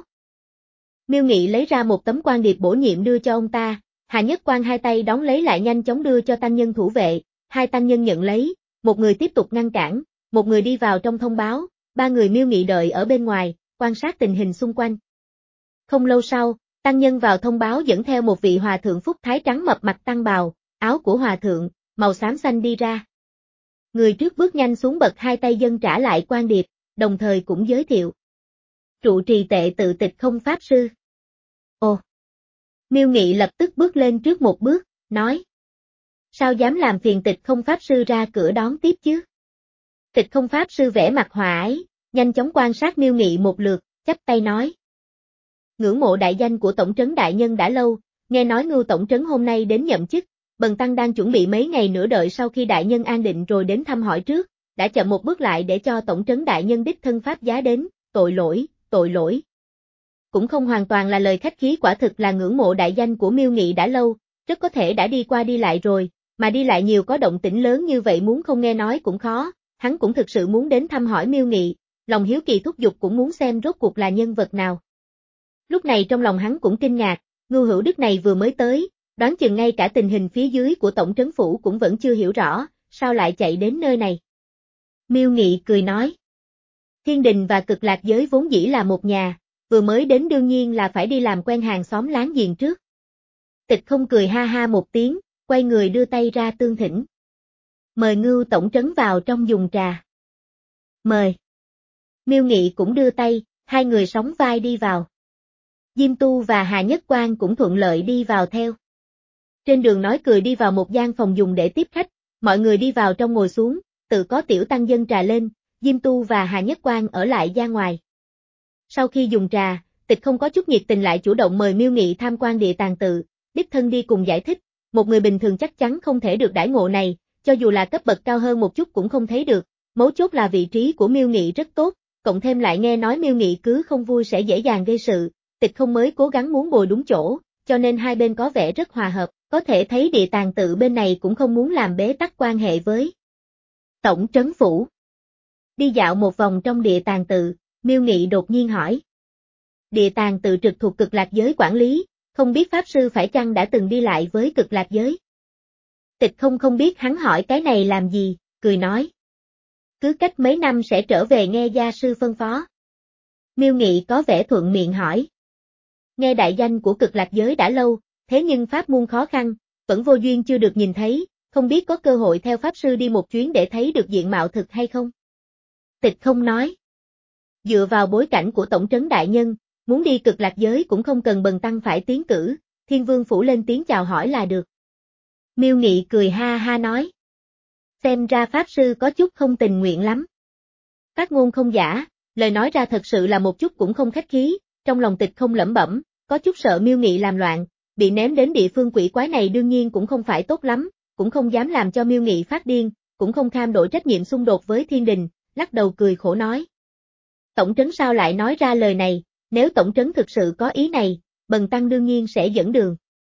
Miêu Nghị lấy ra một tấm quan điệp bổ nhiệm đưa cho ông ta, Hà Nhất Quang hai tay đón lấy lại nhanh chóng đưa cho tăng nhân thủ vệ, hai tăng nhân nhận lấy, một người tiếp tục ngăn cản, một người đi vào trong thông báo, ba người Miêu Nghị đợi ở bên ngoài, quan sát tình hình xung quanh. Không lâu sau, tăng nhân vào thông báo dẫn theo một vị hòa thượng phúc thái trắng mập mặc tăng bào, áo của hòa thượng, màu xám xanh đi ra. Người trước bước nhanh xuống bậc hai tay dân trả lại quan điệp, đồng thời cũng giới thiệu. Trụ trì Tệ Tự Tịch Không Pháp Sư. Ồ! Miêu Nghị lập tức bước lên trước một bước, nói. Sao dám làm phiền Tịch Không Pháp Sư ra cửa đón tiếp chứ? Tịch Không Pháp Sư vẽ mặt hòa ái, nhanh chóng quan sát Miêu Nghị một lượt, chắp tay nói. Ngưỡng mộ đại danh của Tổng trấn đại nhân đã lâu, nghe nói Ngưu Tổng trấn hôm nay đến nhậm chức, bần tăng đang chuẩn bị mấy ngày nữa đợi sau khi đại nhân an định rồi đến thăm hỏi trước, đã chậm một bước lại để cho Tổng trấn đại nhân đích thân pháp giá đến, tội lỗi, tội lỗi. Cũng không hoàn toàn là lời khách khí, quả thực là ngưỡng mộ đại danh của Miêu Nghị đã lâu, rất có thể đã đi qua đi lại rồi, mà đi lại nhiều có động tĩnh lớn như vậy muốn không nghe nói cũng khó, hắn cũng thực sự muốn đến thăm hỏi Miêu Nghị, lòng hiếu kỳ thúc giục cũng muốn xem rốt cuộc là nhân vật nào. Lúc này trong lòng hắn cũng kinh ngạc, Ngưu Hữu Đức này vừa mới tới, đoán chừng ngay cả tình hình phía dưới của tổng trấn phủ cũng vẫn chưa hiểu rõ, sao lại chạy đến nơi này. Miêu Nghị cười nói. Thiên đình và Cực Lạc giới vốn dĩ là một nhà, vừa mới đến đương nhiên là phải đi làm quen hàng xóm láng giềng trước. Tịch Không cười ha ha một tiếng, quay người đưa tay ra tương thỉnh. Mời Ngưu tổng trấn vào trong dùng trà. Mời. Miêu Nghị cũng đưa tay, hai người sóng vai đi vào. Diêm Tu và Hà Nhất Quang cũng thuận lợi đi vào theo. Trên đường nói cười đi vào một gian phòng dùng để tiếp khách, mọi người đi vào trong ngồi xuống, tự có tiểu tăng dân trà lên, Diêm Tu và Hà Nhất Quang ở lại gian ngoài. Sau khi dùng trà, Tịch Không có chút nhiệt tình lại chủ động mời Miêu Nghị tham quan Địa Tàng Tự, đích thân đi cùng giải thích, một người bình thường chắc chắn không thể được đãi ngộ này, cho dù là cấp bậc cao hơn một chút cũng không thấy được, mấu chốt là vị trí của Miêu Nghị rất tốt, cộng thêm lại nghe nói Miêu Nghị cứ không vui sẽ dễ dàng gây sự, Tịch Không mới cố gắng muốn ngồi đúng chỗ, cho nên hai bên có vẻ rất hòa hợp, có thể thấy Địa Tàng Tự bên này cũng không muốn làm bế tắc quan hệ với tổng trấn phủ. Đi dạo một vòng trong Địa Tàng Tự, Miêu Nghị đột nhiên hỏi. Địa Tàng Tự trực thuộc Cực Lạc giới quản lý, không biết Pháp Sư phải chăng đã từng đi lại với Cực Lạc giới? Tịch Không không biết hắn hỏi cái này làm gì, cười nói. Cứ cách mấy năm sẽ trở về nghe gia sư phân phó. Miêu Nghị có vẻ thuận miệng hỏi. Nghe đại danh của Cực Lạc giới đã lâu, thế nhưng pháp môn khó khăn, vẫn vô duyên chưa được nhìn thấy, không biết có cơ hội theo Pháp Sư đi một chuyến để thấy được diện mạo thực hay không? Tịch Không nói. Dựa vào bối cảnh của tổng trấn đại nhân, muốn đi Cực Lạc giới cũng không cần bần tăng phải tiến cử, Thiên Vương phủ lên tiếng chào hỏi là được. Miêu Nghị cười ha ha nói. Xem ra Pháp Sư có chút không tình nguyện lắm. Phát ngôn không giả, lời nói ra thật sự là một chút cũng không khách khí, trong lòng Tịch Không lẩm bẩm, có chút sợ Miêu Nghị làm loạn, bị ném đến địa phương quỷ quái này đương nhiên cũng không phải tốt lắm, cũng không dám làm cho Miêu Nghị phát điên, cũng không cam đổi trách nhiệm xung đột với thiên đình, lắc đầu cười khổ nói. Tổng trấn sao lại nói ra lời này, nếu tổng trấn thực sự có ý này, Bần Tăng đương nhiên sẽ dẫn đường.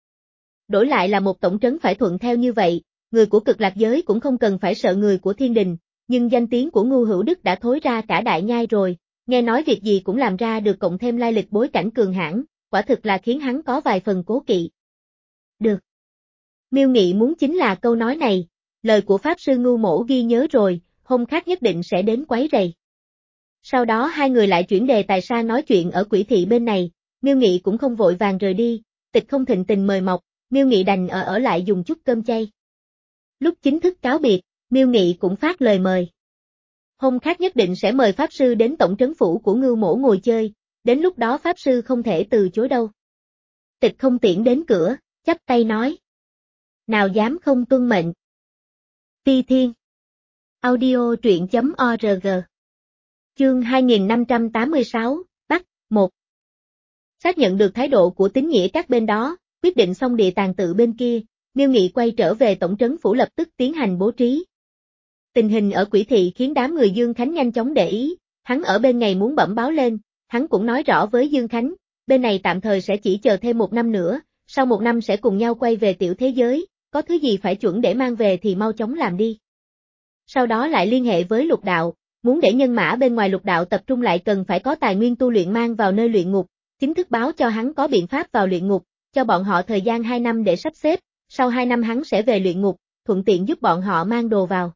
Đổi lại là một tổng trấn phải thuận theo như vậy, người của Cực Lạc giới cũng không cần phải sợ người của thiên đình, nhưng danh tiếng của Ngưu Hữu Đức đã thối ra cả đại nhai rồi, nghe nói việc gì cũng làm ra được cộng thêm lai lịch bối cảnh cường hãn, quả thực là khiến hắn có vài phần cố kỵ. Được. Miêu Nghị muốn chính là câu nói này, lời của Pháp Sư Ngưu Mỗ ghi nhớ rồi, hôm khác nhất định sẽ đến quấy rầy. Sau đó hai người lại chuyển đề tài sang nói chuyện ở Quỷ thị bên này, Miêu Nghị cũng không vội vàng rời đi, Tịch Không thịnh tình mời mọc, Miêu Nghị đành ở ở lại dùng chút cơm chay. Lúc chính thức cáo biệt, Miêu Nghị cũng phát lời mời. Hôm khác nhất định sẽ mời Pháp Sư đến tổng trấn phủ của Ngưu Mỗ ngồi chơi, đến lúc đó Pháp Sư không thể từ chối đâu. Tịch Không tiễn đến cửa, chắp tay nói. Nào dám không tuân mệnh. Ti Thiên. Audio truyện chấm org. Chương hai nghìn năm trăm tám mươi sáu, Bắc, một. Xác nhận được thái độ của tín nghĩa các bên đó, quyết định xong địa tàng tự bên kia, Miêu Nghị quay trở về tổng trấn phủ lập tức tiến hành bố trí. Tình hình ở Quỷ thị khiến đám người Dương Khánh nhanh chóng để ý, hắn ở bên này muốn bẩm báo lên, hắn cũng nói rõ với Dương Khánh, bên này tạm thời sẽ chỉ chờ thêm một năm nữa, sau một năm sẽ cùng nhau quay về tiểu thế giới, có thứ gì phải chuẩn để mang về thì mau chóng làm đi. Sau đó lại liên hệ với Lục Đạo, muốn để nhân mã bên ngoài Lục Đạo tập trung lại cần phải có tài nguyên tu luyện mang vào nơi luyện ngục, chính thức báo cho hắn có biện pháp vào luyện ngục, cho bọn họ thời gian hai năm để sắp xếp, sau hai năm hắn sẽ về luyện ngục, thuận tiện giúp bọn họ mang đồ vào.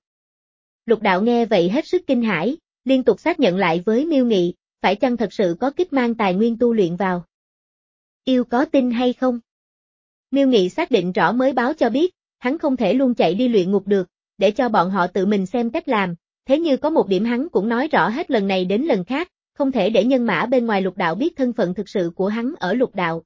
Lục Đạo nghe vậy hết sức kinh hãi, liên tục xác nhận lại với Miêu Nghị, phải chăng thật sự có kích mang tài nguyên tu luyện vào. Yêu có tin hay không? Miêu Nghị xác định rõ mới báo cho biết, hắn không thể luôn chạy đi luyện ngục được, để cho bọn họ tự mình xem cách làm, thế như có một điểm hắn cũng nói rõ hết lần này đến lần khác, không thể để nhân mã bên ngoài Lục Đạo biết thân phận thực sự của hắn ở Lục Đạo.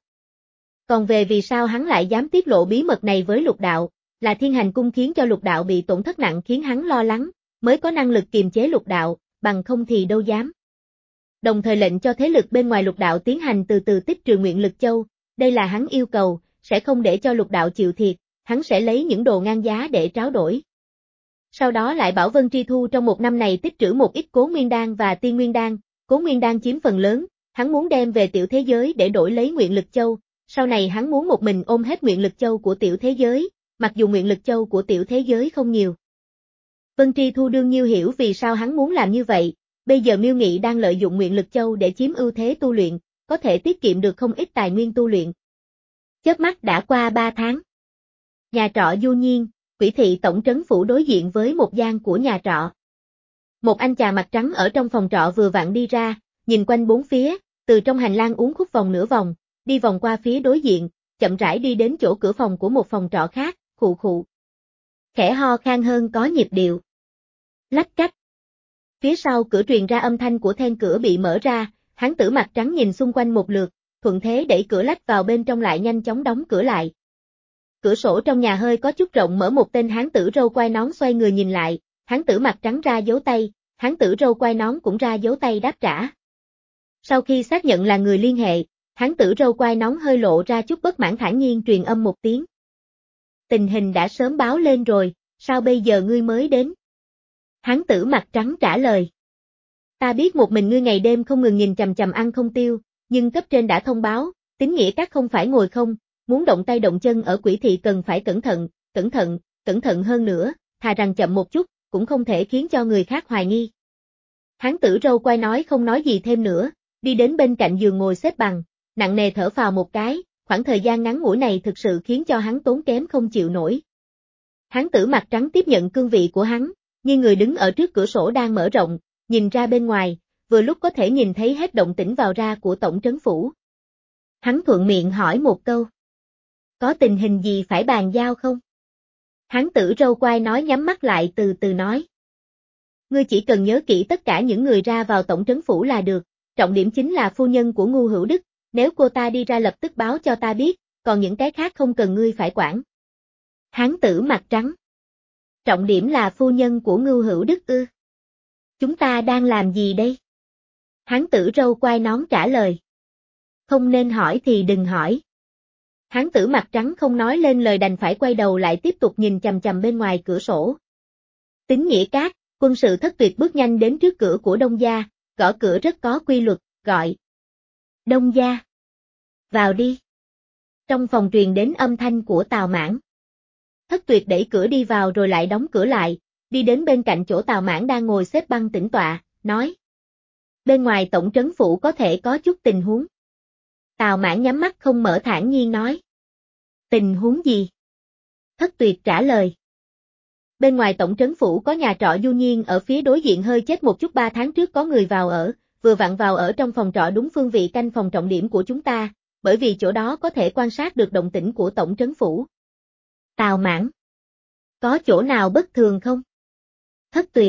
Còn về vì sao hắn lại dám tiết lộ bí mật này với Lục Đạo, là Thiên Hành Cung khiến cho Lục Đạo bị tổn thất nặng khiến hắn lo lắng, mới có năng lực kiềm chế Lục Đạo, bằng không thì đâu dám. Đồng thời lệnh cho thế lực bên ngoài Lục Đạo tiến hành từ từ tích trừ nguyện lực châu, đây là hắn yêu cầu, sẽ không để cho Lục Đạo chịu thiệt, hắn sẽ lấy những đồ ngang giá để tráo đổi. Sau đó lại bảo Vân Tri Thu trong một năm này tích trữ một ít Cố Nguyên Đan và Tiên Nguyên Đan, Cố Nguyên Đan chiếm phần lớn, hắn muốn đem về tiểu thế giới để đổi lấy nguyện lực châu, sau này hắn muốn một mình ôm hết nguyện lực châu của tiểu thế giới, mặc dù nguyện lực châu của tiểu thế giới không nhiều. Vân Tri Thu đương nhiên hiểu vì sao hắn muốn làm như vậy, bây giờ Miêu Nghị đang lợi dụng nguyện lực châu để chiếm ưu thế tu luyện, có thể tiết kiệm được không ít tài nguyên tu luyện. Chớp mắt đã qua ba tháng. Nhà trọ Du Nhiên, Quỷ thị tổng trấn phủ đối diện với một gian của nhà trọ. Một anh chà mặt trắng ở trong phòng trọ vừa vặn đi ra, nhìn quanh bốn phía, từ trong hành lang uốn khúc vòng nửa vòng, đi vòng qua phía đối diện, chậm rãi đi đến chỗ cửa phòng của một phòng trọ khác, khụ khụ. Khẽ ho khan hơn có nhịp điệu. Lách cách. Phía sau cửa truyền ra âm thanh của then cửa bị mở ra, hán tử mặt trắng nhìn xung quanh một lượt, thuận thế đẩy cửa lách vào bên trong lại nhanh chóng đóng cửa lại. Cửa sổ trong nhà hơi có chút rộng mở, một tên hán tử râu quai nón xoay người nhìn lại, hán tử mặt trắng ra dấu tay, hán tử râu quai nón cũng ra dấu tay đáp trả. Sau khi xác nhận là người liên hệ, hán tử râu quai nón hơi lộ ra chút bất mãn thản nhiên truyền âm một tiếng. Tình hình đã sớm báo lên rồi, sao bây giờ ngươi mới đến? Hán tử mặt trắng trả lời. Ta biết một mình ngươi ngày đêm không ngừng nhìn chằm chằm ăn không tiêu, nhưng cấp trên đã thông báo, tín nghĩa các không phải ngồi không, muốn động tay động chân ở Quỷ thị cần phải cẩn thận, cẩn thận, cẩn thận hơn nữa, thà rằng chậm một chút, cũng không thể khiến cho người khác hoài nghi. Hán tử râu quai nói không nói gì thêm nữa, đi đến bên cạnh giường ngồi xếp bằng, nặng nề thở phào một cái, khoảng thời gian ngắn ngủi này thực sự khiến cho hắn tốn kém không chịu nổi. Hán tử mặt trắng tiếp nhận cương vị của hắn, như người đứng ở trước cửa sổ đang mở rộng, nhìn ra bên ngoài, vừa lúc có thể nhìn thấy hết động tĩnh vào ra của tổng trấn phủ. Hắn thuận miệng hỏi một câu. Có tình hình gì phải bàn giao không? Hán tử râu quai nói nhắm mắt lại từ từ nói. Ngươi chỉ cần nhớ kỹ tất cả những người ra vào tổng trấn phủ là được, trọng điểm chính là phu nhân của Ngưu Hữu Đức, nếu cô ta đi ra lập tức báo cho ta biết, còn những cái khác không cần ngươi phải quản. Hán tử mặt trắng. Trọng điểm là phu nhân của Ngưu Hữu Đức ư? Chúng ta đang làm gì đây? Hán tử râu quai nón trả lời. Không nên hỏi thì đừng hỏi. Hán tử mặt trắng không nói lên lời đành phải quay đầu lại tiếp tục nhìn chằm chằm bên ngoài cửa sổ. Tín nghĩa cát, quân sự Thất Tuyệt bước nhanh đến trước cửa của Đông gia, gõ cửa rất có quy luật, gọi. Đông gia. Vào đi. Trong phòng truyền đến âm thanh của Tào Mãn. Thất Tuyệt đẩy cửa đi vào rồi lại đóng cửa lại, đi đến bên cạnh chỗ Tào Mãn đang ngồi xếp băng tĩnh tọa, nói. Bên ngoài tổng trấn phủ có thể có chút tình huống. Tào Mãn nhắm mắt không mở thản nhiên nói. Tình huống gì? Thất Tuyệt trả lời. Bên ngoài tổng trấn phủ có nhà trọ Du Nhiên ở phía đối diện hơi chết một chút, ba tháng trước có người vào ở, vừa vặn vào ở trong phòng trọ đúng phương vị canh phòng trọng điểm của chúng ta, bởi vì chỗ đó có thể quan sát được động tĩnh của tổng trấn phủ. Tào Mãn. Có chỗ nào bất thường không? Thất Tuyệt.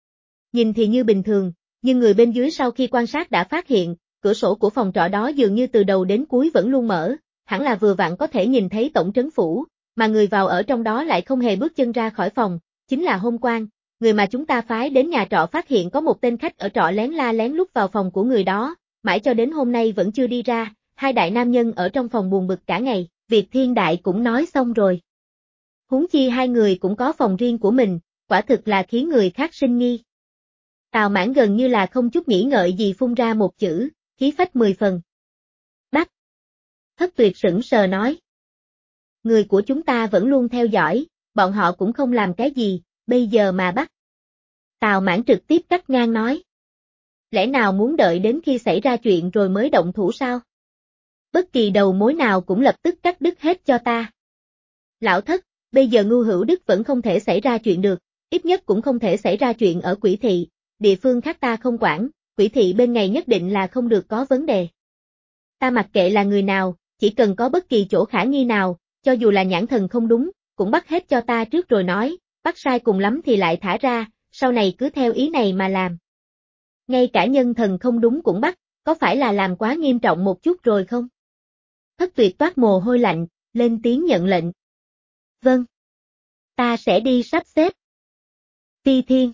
Nhìn thì như bình thường, nhưng người bên dưới sau khi quan sát đã phát hiện, cửa sổ của phòng trọ đó dường như từ đầu đến cuối vẫn luôn mở, hẳn là vừa vặn có thể nhìn thấy tổng trấn phủ, mà người vào ở trong đó lại không hề bước chân ra khỏi phòng, chính là Hôm Quang, người mà chúng ta phái đến nhà trọ phát hiện có một tên khách ở trọ lén la lén lút vào phòng của người đó, mãi cho đến hôm nay vẫn chưa đi ra, hai đại nam nhân ở trong phòng buồn bực cả ngày, việc Thiên Đại cũng nói xong rồi. Huống chi hai người cũng có phòng riêng của mình, quả thực là khiến người khác sinh nghi. Tào Mãn gần như là không chút nghĩ ngợi gì phun ra một chữ, khí phách mười phần. Bắt. Thất Tuyệt sững sờ nói. Người của chúng ta vẫn luôn theo dõi, bọn họ cũng không làm cái gì, bây giờ mà bắt. Tào Mãn trực tiếp cắt ngang nói. Lẽ nào muốn đợi đến khi xảy ra chuyện rồi mới động thủ sao? Bất kỳ đầu mối nào cũng lập tức cắt đứt hết cho ta. Lão Thất, bây giờ Ngưu Hữu Đức vẫn không thể xảy ra chuyện được, ít nhất cũng không thể xảy ra chuyện ở Quỷ Thị, địa phương khác ta không quản, Quỷ Thị bên này nhất định là không được có vấn đề. Ta mặc kệ là người nào, chỉ cần có bất kỳ chỗ khả nghi nào, cho dù là nhãn thần không đúng, cũng bắt hết cho ta trước rồi nói, bắt sai cùng lắm thì lại thả ra, sau này cứ theo ý này mà làm. Ngay cả nhân thần không đúng cũng bắt, có phải là làm quá nghiêm trọng một chút rồi không? Thất Tuyệt toát mồ hôi lạnh, lên tiếng nhận lệnh. Vâng. Ta sẽ đi sắp xếp. Ti Thiên.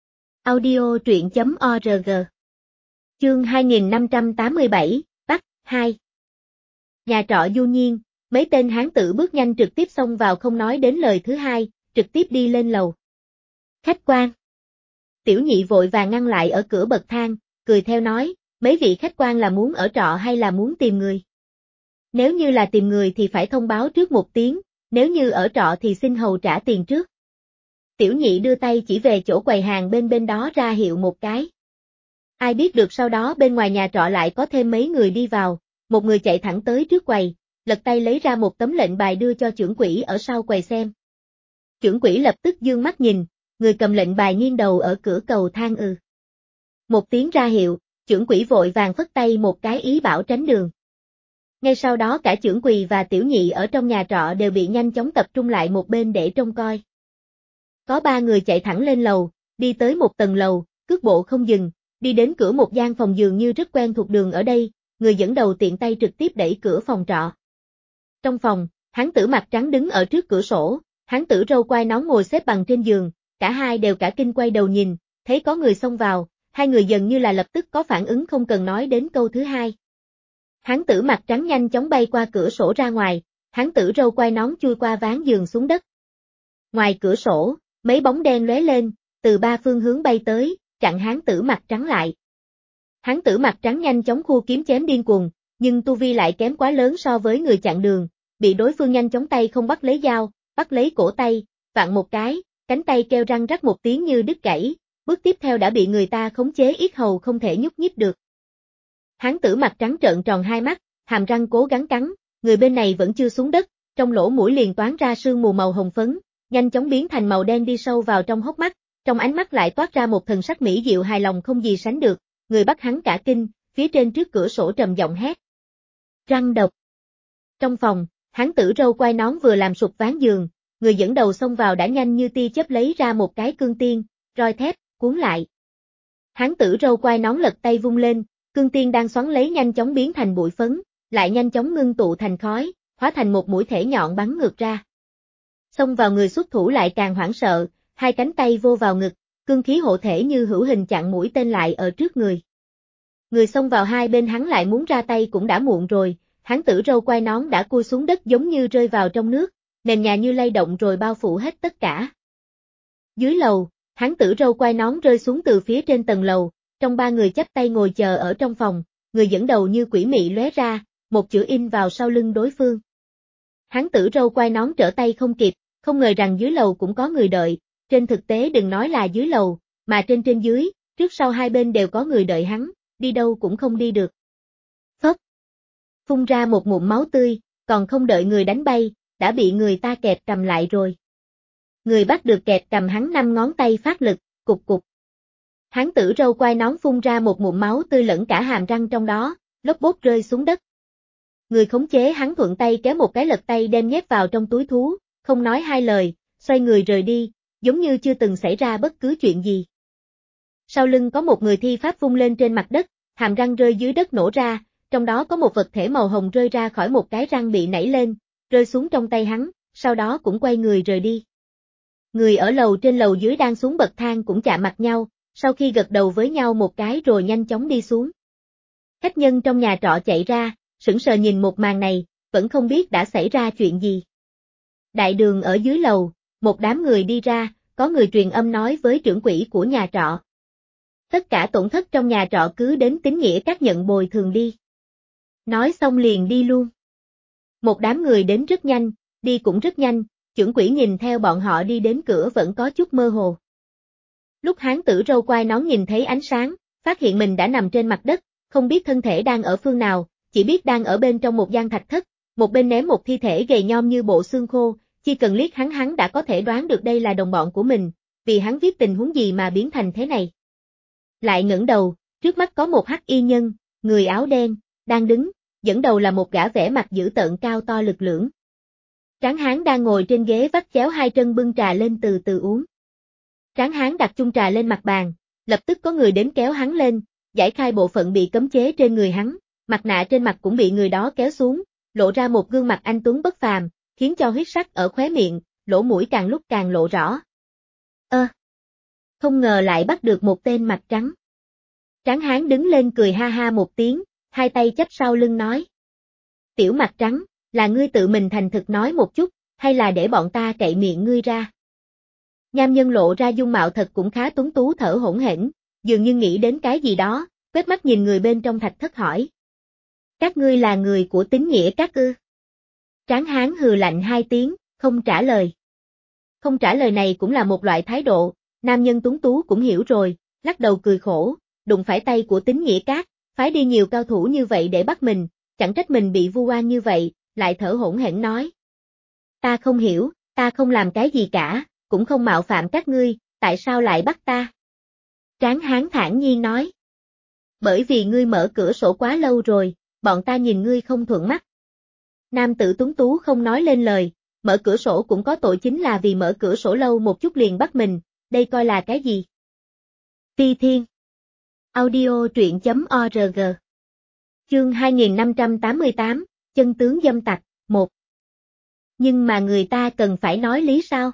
Audio truyện chấm org. Chương hai nghìn năm trăm tám mươi bảy, bắt, hai. Nhà trọ Du Nhiên, mấy tên hán tử bước nhanh trực tiếp xông vào không nói đến lời thứ hai, trực tiếp đi lên lầu. Khách quan. Tiểu Nhị vội vàng ngăn lại ở cửa bậc thang, cười theo nói, mấy vị khách quan là muốn ở trọ hay là muốn tìm người? Nếu như là tìm người thì phải thông báo trước một tiếng, nếu như ở trọ thì xin hầu trả tiền trước. Tiểu Nhị đưa tay chỉ về chỗ quầy hàng bên bên đó ra hiệu một cái. Ai biết được sau đó bên ngoài nhà trọ lại có thêm mấy người đi vào, một người chạy thẳng tới trước quầy, lật tay lấy ra một tấm lệnh bài đưa cho trưởng quỹ ở sau quầy xem. Trưởng quỹ lập tức dương mắt nhìn, người cầm lệnh bài nghiêng đầu ở cửa cầu thang ừ. Một tiếng ra hiệu, trưởng quỹ vội vàng phất tay một cái ý bảo tránh đường. Ngay sau đó cả trưởng quỳ và Tiểu Nhị ở trong nhà trọ đều bị nhanh chóng tập trung lại một bên để trông coi. Có ba người chạy thẳng lên lầu, đi tới một tầng lầu, cước bộ không dừng, đi đến cửa một gian phòng dường như rất quen thuộc đường ở đây, người dẫn đầu tiện tay trực tiếp đẩy cửa phòng trọ. Trong phòng, hán tử mặt trắng đứng ở trước cửa sổ, hán tử râu quai nón ngồi xếp bằng trên giường, cả hai đều cả kinh quay đầu nhìn, thấy có người xông vào, hai người dần như là lập tức có phản ứng không cần nói đến câu thứ hai. Hán tử mặt trắng nhanh chóng bay qua cửa sổ ra ngoài, hán tử râu quai nón chui qua ván giường xuống đất. Ngoài cửa sổ, mấy bóng đen lóe lên, từ ba phương hướng bay tới, chặn hán tử mặt trắng lại. Hán tử mặt trắng nhanh chóng khu kiếm chém điên cuồng, nhưng tu vi lại kém quá lớn so với người chặn đường, bị đối phương nhanh chóng tay không bắt lấy dao, bắt lấy cổ tay, vặn một cái, cánh tay kêu răng rắc một tiếng như đứt gãy, bước tiếp theo đã bị người ta khống chế yết hầu không thể nhúc nhích được. Hán tử mặt trắng trợn tròn hai mắt, hàm răng cố gắng cắn, người bên này vẫn chưa xuống đất, trong lỗ mũi liền toán ra sương mù màu hồng phấn, nhanh chóng biến thành màu đen đi sâu vào trong hốc mắt, trong ánh mắt lại toát ra một thần sắc mỹ diệu hài lòng không gì sánh được, người bắt hắn cả kinh, phía trên trước cửa sổ trầm giọng hét. Răng độc. Trong phòng, hán tử râu quai nón vừa làm sụp ván giường, người dẫn đầu xông vào đã nhanh như tia chớp lấy ra một cái cương tiên, roi thép, cuốn lại. Hán tử râu quai nón lật tay vung lên, cương tiên đang xoắn lấy nhanh chóng biến thành bụi phấn, lại nhanh chóng ngưng tụ thành khói, hóa thành một mũi thể nhọn bắn ngược ra. Xông vào người xuất thủ lại càng hoảng sợ, hai cánh tay vô vào ngực, cương khí hộ thể như hữu hình chặn mũi tên lại ở trước người. Người xông vào hai bên hắn lại muốn ra tay cũng đã muộn rồi, hắn Tử Râu Quai Nón đã cua xuống đất giống như rơi vào trong nước, nền nhà như lay động rồi bao phủ hết tất cả. Dưới lầu, hắn Tử Râu Quai Nón rơi xuống từ phía trên tầng lầu, trong ba người chắp tay ngồi chờ ở trong phòng, người dẫn đầu như quỷ mị lóe ra, một chữ in vào sau lưng đối phương. Hắn Tử Râu Quai Nón trở tay không kịp, không ngờ rằng dưới lầu cũng có người đợi, trên thực tế đừng nói là dưới lầu, mà trên trên dưới, trước sau hai bên đều có người đợi hắn, đi đâu cũng không đi được. Phốc! Phun ra một ngụm máu tươi, còn không đợi người đánh bay, đã bị người ta kẹp cầm lại rồi. Người bắt được kẹp cầm hắn năm ngón tay phát lực, cục cục. Hắn Tử Râu Quai Nón phun ra một ngụm máu tươi lẫn cả hàm răng trong đó, lốp bốp rơi xuống đất. Người khống chế hắn thuận tay kéo một cái lật tay đem nhét vào trong túi thú, không nói hai lời, xoay người rời đi, giống như chưa từng xảy ra bất cứ chuyện gì. Sau lưng có một người thi pháp vung lên trên mặt đất, hàm răng rơi dưới đất nổ ra, trong đó có một vật thể màu hồng rơi ra khỏi một cái răng bị nảy lên, rơi xuống trong tay hắn, sau đó cũng quay người rời đi. Người ở lầu trên lầu dưới đang xuống bậc thang cũng chạm mặt nhau, sau khi gật đầu với nhau một cái rồi nhanh chóng đi xuống. Khách nhân trong nhà trọ chạy ra, sững sờ nhìn một màn này, vẫn không biết đã xảy ra chuyện gì. Đại đường ở dưới lầu, một đám người đi ra, có người truyền âm nói với trưởng quỹ của nhà trọ. Tất cả tổn thất trong nhà trọ cứ đến Tín Nghĩa Các nhận bồi thường đi. Nói xong liền đi luôn. Một đám người đến rất nhanh, đi cũng rất nhanh, trưởng quỹ nhìn theo bọn họ đi đến cửa vẫn có chút mơ hồ. Lúc Hán Tử Râu Quai Nón nhìn thấy ánh sáng, phát hiện mình đã nằm trên mặt đất, không biết thân thể đang ở phương nào, chỉ biết đang ở bên trong một gian thạch thất, một bên ném một thi thể gầy nhom như bộ xương khô, chỉ cần liếc hắn hắn đã có thể đoán được đây là đồng bọn của mình, vì hắn viết tình huống gì mà biến thành thế này. Lại ngẩng đầu, trước mắt có một hắc y nhân, người áo đen, đang đứng, dẫn đầu là một gã vẻ mặt dữ tợn cao to lực lưỡng. Tráng hán đang ngồi trên ghế vắt chéo hai chân bưng trà lên từ từ uống. Tráng hán đặt chung trà lên mặt bàn, lập tức có người đến kéo hắn lên, giải khai bộ phận bị cấm chế trên người hắn, mặt nạ trên mặt cũng bị người đó kéo xuống, lộ ra một gương mặt anh tuấn bất phàm, khiến cho huyết sắc ở khóe miệng, lỗ mũi càng lúc càng lộ rõ. Ơ! Không ngờ lại bắt được một tên mặt trắng. Tráng hán đứng lên cười ha ha một tiếng, hai tay chắp sau lưng nói. Tiểu mặt trắng, là ngươi tự mình thành thực nói một chút, hay là để bọn ta cậy miệng ngươi ra? Nham nhân lộ ra dung mạo thật cũng khá tuấn tú thở hổn hển, dường như nghĩ đến cái gì đó, quét mắt nhìn người bên trong thạch thất hỏi. Các ngươi là người của Tín Nghĩa Các ư? Tráng hán hừ lạnh hai tiếng, không trả lời. Không trả lời này cũng là một loại thái độ, nam nhân tuấn tú cũng hiểu rồi, lắc đầu cười khổ, đụng phải tay của Tín Nghĩa Các, phái đi nhiều cao thủ như vậy để bắt mình, chẳng trách mình bị vu oan như vậy, lại thở hổn hển nói. Ta không hiểu, ta không làm cái gì cả, cũng không mạo phạm các ngươi, tại sao lại bắt ta? Tráng hán thản nhiên nói. Bởi vì ngươi mở cửa sổ quá lâu rồi, bọn ta nhìn ngươi không thuận mắt. Nam tử tuấn tú không nói lên lời, mở cửa sổ cũng có tội chính là vì mở cửa sổ lâu một chút liền bắt mình, đây coi là cái gì? Ti Thiên Audio truyện chấm org Chương hai nghìn năm trăm tám mươi tám, chân tướng dâm tặc, một. Nhưng mà người ta cần phải nói lý sao?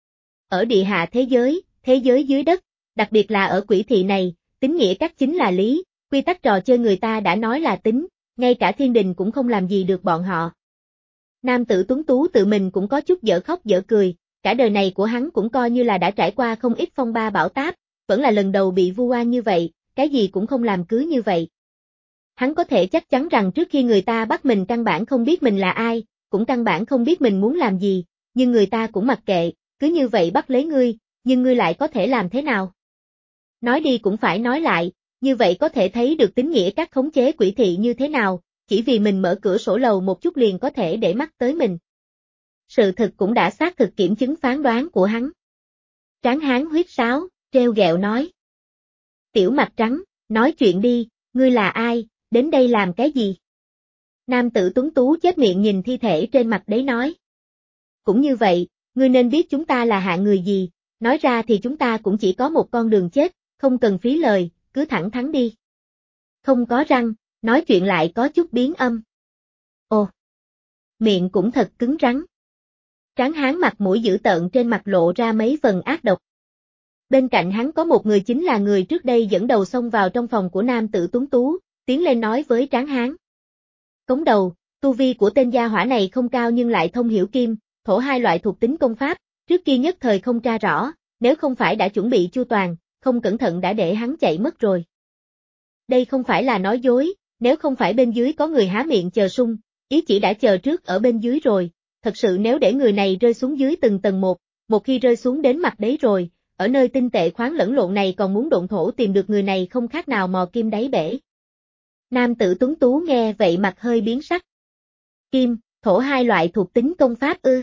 Ở địa hạ thế giới, thế giới dưới đất, đặc biệt là ở quỷ thị này, Tín Nghĩa Các chính là lý, quy tắc trò chơi người ta đã nói là tính, ngay cả thiên đình cũng không làm gì được bọn họ. Nam tử tuấn tú tự mình cũng có chút dở khóc dở cười, cả đời này của hắn cũng coi như là đã trải qua không ít phong ba bão táp, vẫn là lần đầu bị vu oan như vậy, cái gì cũng không làm cứ như vậy. Hắn có thể chắc chắn rằng trước khi người ta bắt mình căn bản không biết mình là ai, cũng căn bản không biết mình muốn làm gì, nhưng người ta cũng mặc kệ, cứ như vậy bắt lấy ngươi, nhưng ngươi lại có thể làm thế nào? Nói đi cũng phải nói lại, như vậy có thể thấy được Tín Nghĩa Các khống chế quỷ thị như thế nào, chỉ vì mình mở cửa sổ lầu một chút liền có thể để mắt tới mình. Sự thực cũng đã xác thực kiểm chứng phán đoán của hắn. Tráng hán huyết sáo, treo ghẹo nói. Tiểu mặt trắng, nói chuyện đi, ngươi là ai, đến đây làm cái gì? Nam tử tuấn tú chết miệng nhìn thi thể trên mặt đấy nói. Cũng như vậy, ngươi nên biết chúng ta là hạng người gì, nói ra thì chúng ta cũng chỉ có một con đường chết, không cần phí lời, cứ thẳng thắn đi. Không có răng, nói chuyện lại có chút biến âm. Ồ, miệng cũng thật cứng rắn. Tráng hán mặt mũi dữ tợn trên mặt lộ ra mấy phần ác độc. Bên cạnh hắn có một người chính là người trước đây dẫn đầu xông vào trong phòng của nam tử tuấn tú, tiến lên nói với Tráng Hán. Cống đầu, tu vi của tên gia hỏa này không cao nhưng lại thông hiểu kim, thổ hai loại thuộc tính công pháp, trước kia nhất thời không tra rõ, nếu không phải đã chuẩn bị chu toàn, không cẩn thận đã để hắn chạy mất rồi. Đây không phải là nói dối, nếu không phải bên dưới có người há miệng chờ sung, ý chỉ đã chờ trước ở bên dưới rồi, thật sự nếu để người này rơi xuống dưới từng tầng một, một khi rơi xuống đến mặt đấy rồi, ở nơi tinh tệ khoáng lẫn lộn này còn muốn độn thổ tìm được người này không khác nào mò kim đáy bể. Nam tử tuấn tú nghe vậy mặt hơi biến sắc. Kim, thổ hai loại thuộc tính công pháp ư?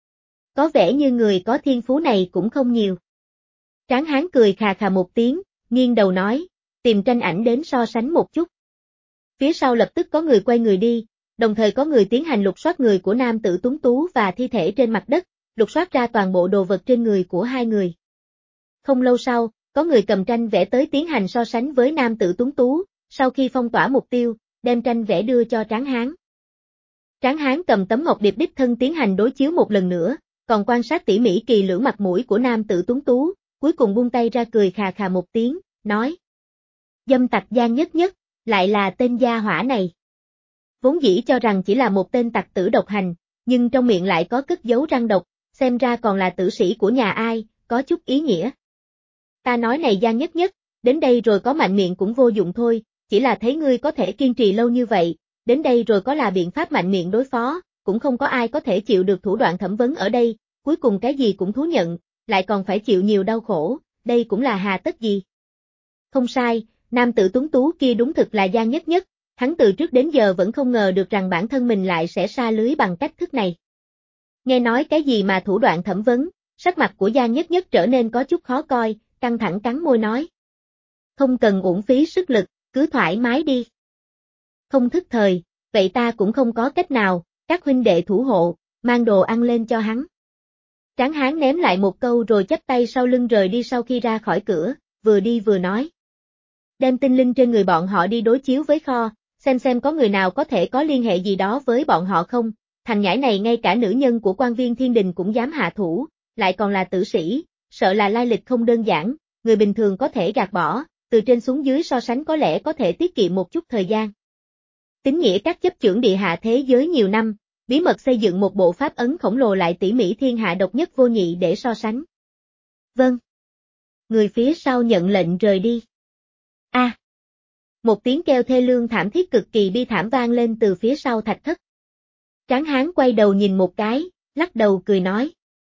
Có vẻ như người có thiên phú này cũng không nhiều. Tráng Hán cười khà khà một tiếng, nghiêng đầu nói, tìm tranh ảnh đến so sánh một chút. Phía sau lập tức có người quay người đi, đồng thời có người tiến hành lục soát người của nam tử tuấn tú và thi thể trên mặt đất, lục soát ra toàn bộ đồ vật trên người của hai người. Không lâu sau, có người cầm tranh vẽ tới tiến hành so sánh với nam tử tuấn tú, sau khi phong tỏa mục tiêu, đem tranh vẽ đưa cho Tráng Hán. Tráng Hán cầm tấm ngọc điệp đích thân tiến hành đối chiếu một lần nữa, còn quan sát tỉ mỉ kỳ lưỡng mặt mũi của nam tử tuấn tú, cuối cùng buông tay ra cười khà khà một tiếng, nói. Dâm tặc Giang Nhất Nhất, lại là tên gia hỏa này. Vốn dĩ cho rằng chỉ là một tên tặc tử độc hành, nhưng trong miệng lại có cất giấu răng độc, xem ra còn là tử sĩ của nhà ai, có chút ý nghĩa. Ta nói này Giang Nhất Nhất, đến đây rồi có mạnh miệng cũng vô dụng thôi, chỉ là thấy ngươi có thể kiên trì lâu như vậy, đến đây rồi có là biện pháp mạnh miệng đối phó, cũng không có ai có thể chịu được thủ đoạn thẩm vấn ở đây, cuối cùng cái gì cũng thú nhận, lại còn phải chịu nhiều đau khổ, đây cũng là hà tất gì. Không sai, nam tử tuấn tú kia đúng thực là Giang Nhất Nhất, hắn từ trước đến giờ vẫn không ngờ được rằng bản thân mình lại sẽ sa lưới bằng cách thức này. Nghe nói cái gì mà thủ đoạn thẩm vấn, sắc mặt của Giang Nhất Nhất trở nên có chút khó coi, căng thẳng cắn môi nói. Không cần uổng phí sức lực, cứ thoải mái đi. Không thức thời, vậy ta cũng không có cách nào, các huynh đệ thủ hộ, mang đồ ăn lên cho hắn. Tráng Hán ném lại một câu rồi chắp tay sau lưng rời đi sau khi ra khỏi cửa, vừa đi vừa nói. Đem tinh linh trên người bọn họ đi đối chiếu với kho, xem xem có người nào có thể có liên hệ gì đó với bọn họ không, thằng nhãi này ngay cả nữ nhân của quan viên thiên đình cũng dám hạ thủ, lại còn là tử sĩ, sợ là lai lịch không đơn giản, người bình thường có thể gạt bỏ, từ trên xuống dưới so sánh có lẽ có thể tiết kiệm một chút thời gian. Tín nghĩa các chấp chưởng địa hạ thế giới nhiều năm, bí mật xây dựng một bộ pháp ấn khổng lồ lại tỉ mỉ thiên hạ độc nhất vô nhị để so sánh. Vâng. Người phía sau nhận lệnh rời đi. A. À. Một tiếng kêu thê lương thảm thiết cực kỳ bi thảm vang lên từ phía sau thạch thất. Tráng Hán quay đầu nhìn một cái, lắc đầu cười nói.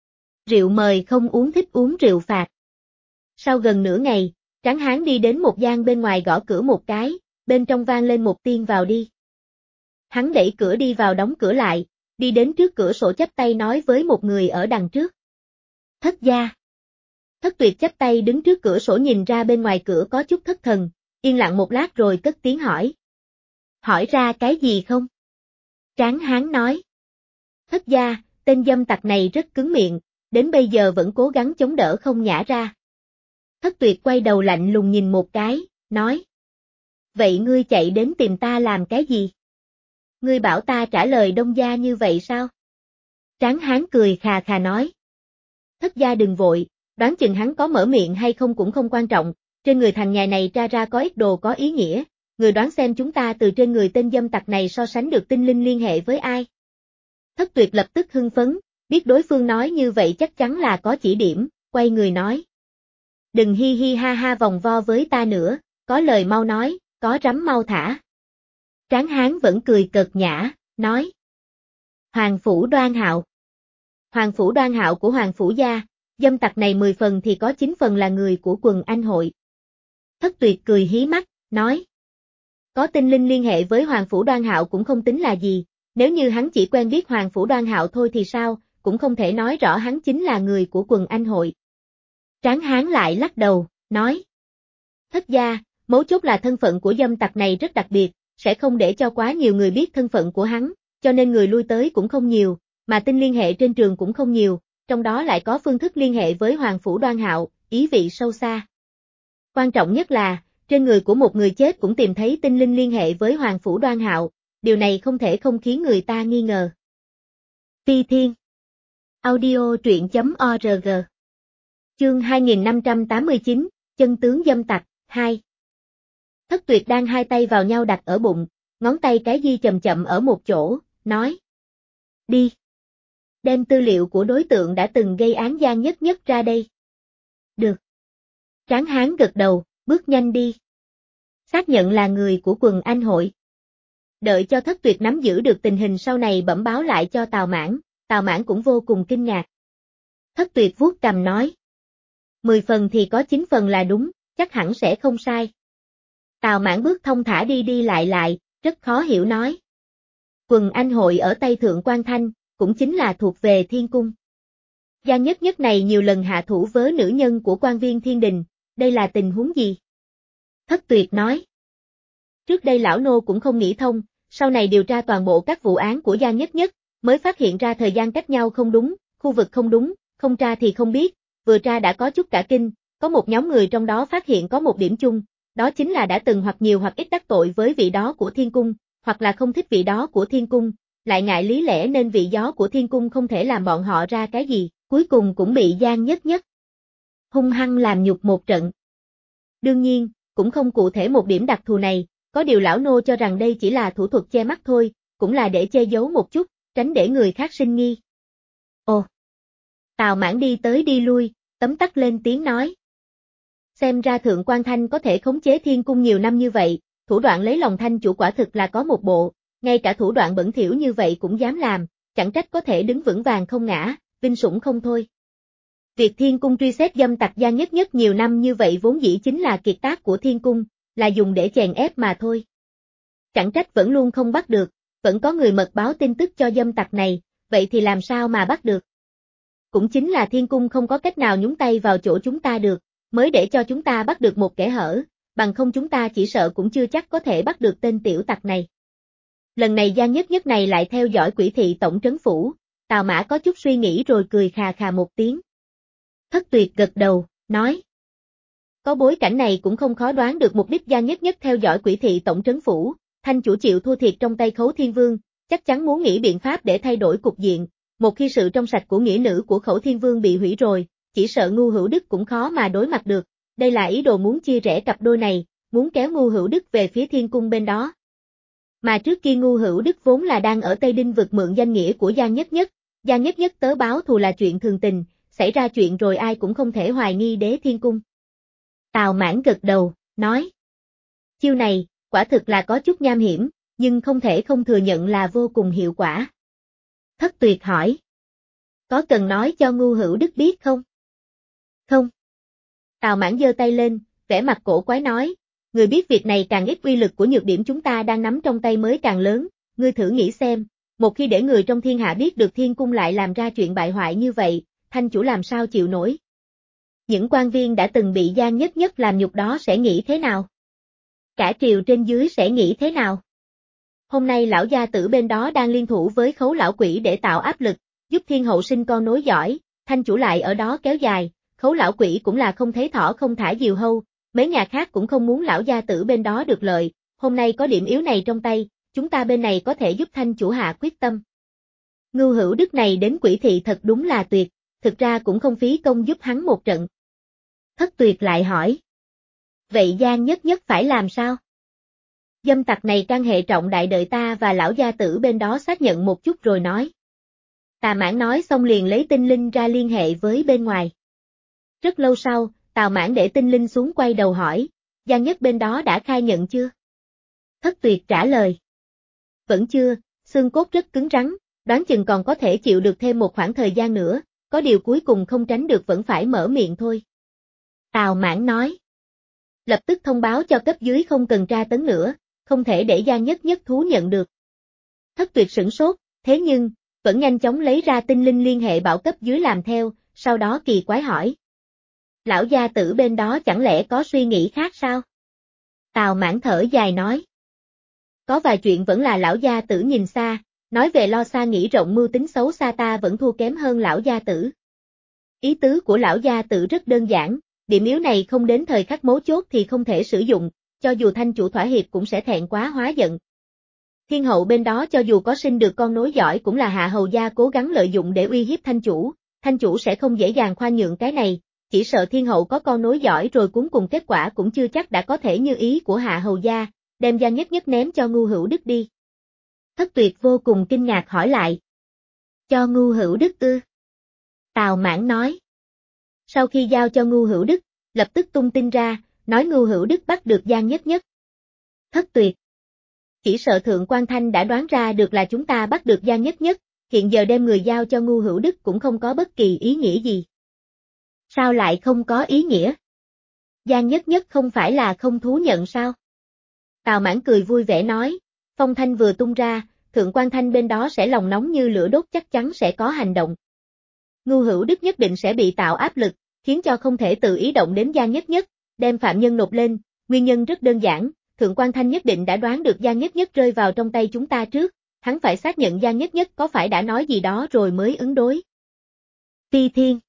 Rượu mời không uống thích uống rượu phạt. Sau gần nửa ngày, Tráng Hán đi đến một gian bên ngoài gõ cửa một cái, bên trong vang lên một tiếng vào đi. Hắn đẩy cửa đi vào đóng cửa lại, đi đến trước cửa sổ chắp tay nói với một người ở đằng trước. Thất gia. Thất Tuyệt chắp tay đứng trước cửa sổ nhìn ra bên ngoài cửa có chút thất thần, yên lặng một lát rồi cất tiếng hỏi. Hỏi ra cái gì không? Tráng Hán nói. Thất gia, tên dâm tặc này rất cứng miệng, đến bây giờ vẫn cố gắng chống đỡ không nhả ra. Thất Tuyệt quay đầu lạnh lùng nhìn một cái, nói. Vậy ngươi chạy đến tìm ta làm cái gì? Ngươi bảo ta trả lời đông gia như vậy sao? Tráng Hán cười khà khà nói. Thất gia đừng vội, đoán chừng hắn có mở miệng hay không cũng không quan trọng, trên người thằng nhài này tra ra có ít đồ có ý nghĩa, người đoán xem chúng ta từ trên người tên dâm tặc này so sánh được tinh linh liên hệ với ai? Thất Tuyệt lập tức hưng phấn, biết đối phương nói như vậy chắc chắn là có chỉ điểm, quay người nói. Đừng hi hi ha ha vòng vo với ta nữa, có lời mau nói, có rắm mau thả. Tráng Hán vẫn cười cợt nhã, nói. Hoàng phủ Đoan Hạo. Hoàng phủ Đoan Hạo của Hoàng phủ gia, dâm tặc này mười phần thì có chín phần là người của quần anh hội. Thất Tuyệt cười hí mắt, nói. Có tinh linh liên hệ với Hoàng phủ Đoan Hạo cũng không tính là gì, nếu như hắn chỉ quen biết Hoàng phủ Đoan Hạo thôi thì sao, cũng không thể nói rõ hắn chính là người của quần anh hội. Tráng Hán lại lắc đầu, nói. Thất gia, mấu chốt là thân phận của dâm tặc này rất đặc biệt, sẽ không để cho quá nhiều người biết thân phận của hắn, cho nên người lui tới cũng không nhiều, mà tin liên hệ trên trường cũng không nhiều, trong đó lại có phương thức liên hệ với Hoàng phủ Đoan Hạo, ý vị sâu xa. Quan trọng nhất là, trên người của một người chết cũng tìm thấy tinh linh liên hệ với Hoàng phủ Đoan Hạo, điều này không thể không khiến người ta nghi ngờ. Phi Thiên Audio truyện chấm org Chương hai nghìn năm trăm tám mươi chín, chân tướng dâm tặc, hai. Thất Tuyệt đang hai tay vào nhau đặt ở bụng, ngón tay cái di chậm chậm ở một chỗ, nói. Đi. Đem tư liệu của đối tượng đã từng gây án Giang Nhất Nhất ra đây. Được. Tráng hán gật đầu, bước nhanh đi. Xác nhận là người của quần anh hội. Đợi cho Thất Tuyệt nắm giữ được tình hình sau này bẩm báo lại cho Tào Mãn, Tào Mãn cũng vô cùng kinh ngạc. Thất Tuyệt vuốt cằm nói. Mười phần thì có chín phần là đúng, chắc hẳn sẽ không sai. Tào Mãn bước thông thả đi đi lại lại, rất khó hiểu nói. Quần anh hội ở Tây Thượng Quan Thanh, cũng chính là thuộc về Thiên Cung. Giang Nhất Nhất này nhiều lần hạ thủ với nữ nhân của quan viên Thiên Đình, đây là tình huống gì? Thất Tuyệt nói. Trước đây lão nô cũng không nghĩ thông, sau này điều tra toàn bộ các vụ án của Giang Nhất Nhất, mới phát hiện ra thời gian cách nhau không đúng, khu vực không đúng, không tra thì không biết, vừa tra đã có chút cả kinh, có một nhóm người trong đó phát hiện có một điểm chung, đó chính là đã từng hoặc nhiều hoặc ít đắc tội với vị đó của Thiên Cung, hoặc là không thích vị đó của Thiên Cung, lại ngại lý lẽ nên vị gió của Thiên Cung không thể làm bọn họ ra cái gì, cuối cùng cũng bị Giang Nhất Nhất hung hăng làm nhục một trận. Đương nhiên, cũng không cụ thể một điểm đặc thù này, có điều lão nô cho rằng đây chỉ là thủ thuật che mắt thôi, cũng là để che giấu một chút, tránh để người khác sinh nghi. Ồ! Tào Mãn đi tới đi lui, tấm tắc lên tiếng nói. Xem ra Thượng Quan Thanh có thể khống chế Thiên Cung nhiều năm như vậy, thủ đoạn lấy lòng Thanh chủ quả thực là có một bộ, ngay cả thủ đoạn bẩn thỉu như vậy cũng dám làm, chẳng trách có thể đứng vững vàng không ngã, vinh sủng không thôi. Việc Thiên Cung truy xét dâm tặc Giang Nhất Nhất nhiều năm như vậy vốn dĩ chính là kiệt tác của Thiên Cung, là dùng để chèn ép mà thôi. Chẳng trách vẫn luôn không bắt được, vẫn có người mật báo tin tức cho dâm tặc này, vậy thì làm sao mà bắt được? Cũng chính là Thiên Cung không có cách nào nhúng tay vào chỗ chúng ta được, mới để cho chúng ta bắt được một kẻ hở, bằng không chúng ta chỉ sợ cũng chưa chắc có thể bắt được tên tiểu tặc này. Lần này Giang Nhất Nhất này lại theo dõi Quỷ thị tổng trấn phủ, Tào Mã có chút suy nghĩ rồi cười khà khà một tiếng. Thất Tuyệt gật đầu, nói. Có bối cảnh này cũng không khó đoán được mục đích Giang Nhất Nhất theo dõi Quỷ thị tổng trấn phủ, Thanh chủ chịu thua thiệt trong tay Khấu Thiên Vương, chắc chắn muốn nghĩ biện pháp để thay đổi cục diện, một khi sự trong sạch của nghĩa nữ của Khấu Thiên Vương bị hủy rồi, chỉ sợ Ngu Hữu Đức cũng khó mà đối mặt được, đây là ý đồ muốn chia rẽ cặp đôi này, muốn kéo Ngu Hữu Đức về phía Thiên Cung bên đó. Mà trước kia Ngu Hữu Đức vốn là đang ở Tây Đinh vực mượn danh nghĩa của Giang Nhất Nhất, Giang Nhất Nhất tớ báo thù là chuyện thường tình, xảy ra chuyện rồi ai cũng không thể hoài nghi Đế Thiên Cung. Tào Mãn gật đầu, nói. Chiêu này, quả thực là có chút nham hiểm, nhưng không thể không thừa nhận là vô cùng hiệu quả. Thất Tuyệt hỏi. Có cần nói cho Ngu Hữu Đức biết không? Không. Tào Mãn giơ tay lên, vẻ mặt cổ quái nói, người biết việc này càng ít uy lực của nhược điểm chúng ta đang nắm trong tay mới càng lớn, ngươi thử nghĩ xem, một khi để người trong thiên hạ biết được Thiên Cung lại làm ra chuyện bại hoại như vậy, Thanh chủ làm sao chịu nổi? Những quan viên đã từng bị Giang Nhất Nhất làm nhục đó sẽ nghĩ thế nào? Cả triều trên dưới sẽ nghĩ thế nào? Hôm nay lão gia tử bên đó đang liên thủ với Khấu lão quỷ để tạo áp lực, giúp Thiên hậu sinh con nối dõi, Thanh chủ lại ở đó kéo dài, Khấu lão quỷ cũng là không thấy thỏ không thả diều hâu, mấy nhà khác cũng không muốn lão gia tử bên đó được lợi, hôm nay có điểm yếu này trong tay, chúng ta bên này có thể giúp Thanh chủ hạ quyết tâm. Ngưu Hữu Đức này đến Quỷ thị thật đúng là tuyệt, thực ra cũng không phí công giúp hắn một trận. Thất Tuyệt lại hỏi. Vậy Giang Nhất Nhất phải làm sao? Dâm tặc này can hệ trọng đại, đợi ta và lão gia tử bên đó xác nhận một chút rồi nói. Tà Mãn nói xong liền lấy tinh linh ra liên hệ với bên ngoài. Rất lâu sau, Tào Mãn để tinh linh xuống quay đầu hỏi, Giang Nhất bên đó đã khai nhận chưa? Thất Tuyệt trả lời. Vẫn chưa, xương cốt rất cứng rắn, đoán chừng còn có thể chịu được thêm một khoảng thời gian nữa, có điều cuối cùng không tránh được vẫn phải mở miệng thôi. Tào Mãn nói. Lập tức thông báo cho cấp dưới không cần tra tấn nữa, không thể để Giang Nhất Nhất thú nhận được. Thất Tuyệt sửng sốt, thế nhưng, vẫn nhanh chóng lấy ra tinh linh liên hệ bảo cấp dưới làm theo, sau đó kỳ quái hỏi. Lão gia tử bên đó chẳng lẽ có suy nghĩ khác sao? Tào Mãn thở dài nói. Có vài chuyện vẫn là lão gia tử nhìn xa, nói về lo xa nghĩ rộng mưu tính xấu xa ta vẫn thua kém hơn lão gia tử. Ý tứ của lão gia tử rất đơn giản, điểm yếu này không đến thời khắc mấu chốt thì không thể sử dụng, cho dù Thanh chủ thỏa hiệp cũng sẽ thẹn quá hóa giận. Thiên hậu bên đó cho dù có sinh được con nối giỏi cũng là hạ hầu gia cố gắng lợi dụng để uy hiếp Thanh chủ, Thanh chủ sẽ không dễ dàng khoan nhượng cái này, chỉ sợ thiên hậu có con nối giỏi rồi cuối cùng kết quả cũng chưa chắc đã có thể như ý của Hạ hầu gia, đem Giang Nhất Nhất ném cho Ngu Hữu Đức đi. Thất Tuyệt vô cùng kinh ngạc hỏi lại. Cho Ngu Hữu Đức ư? Tào Mãn nói. Sau khi giao cho Ngu Hữu Đức, lập tức tung tin ra, nói Ngu Hữu Đức bắt được Giang Nhất Nhất. Thất Tuyệt. Chỉ sợ Thượng Quan Thanh đã đoán ra được là chúng ta bắt được Giang Nhất Nhất, hiện giờ đem người giao cho Ngu Hữu Đức cũng không có bất kỳ ý nghĩa gì. Sao lại không có ý nghĩa? Giang Nhất Nhất không phải là không thú nhận sao? Tào Mãn cười vui vẻ nói, phong thanh vừa tung ra, Thượng Quan Thanh bên đó sẽ lòng nóng như lửa đốt chắc chắn sẽ có hành động. Ngu Hữu Đức nhất định sẽ bị tạo áp lực, khiến cho không thể tự ý động đến Giang Nhất Nhất, đem phạm nhân nộp lên, nguyên nhân rất đơn giản, Thượng Quan Thanh nhất định đã đoán được Giang Nhất Nhất rơi vào trong tay chúng ta trước, hắn phải xác nhận Giang Nhất Nhất có phải đã nói gì đó rồi mới ứng đối. Phi Thiên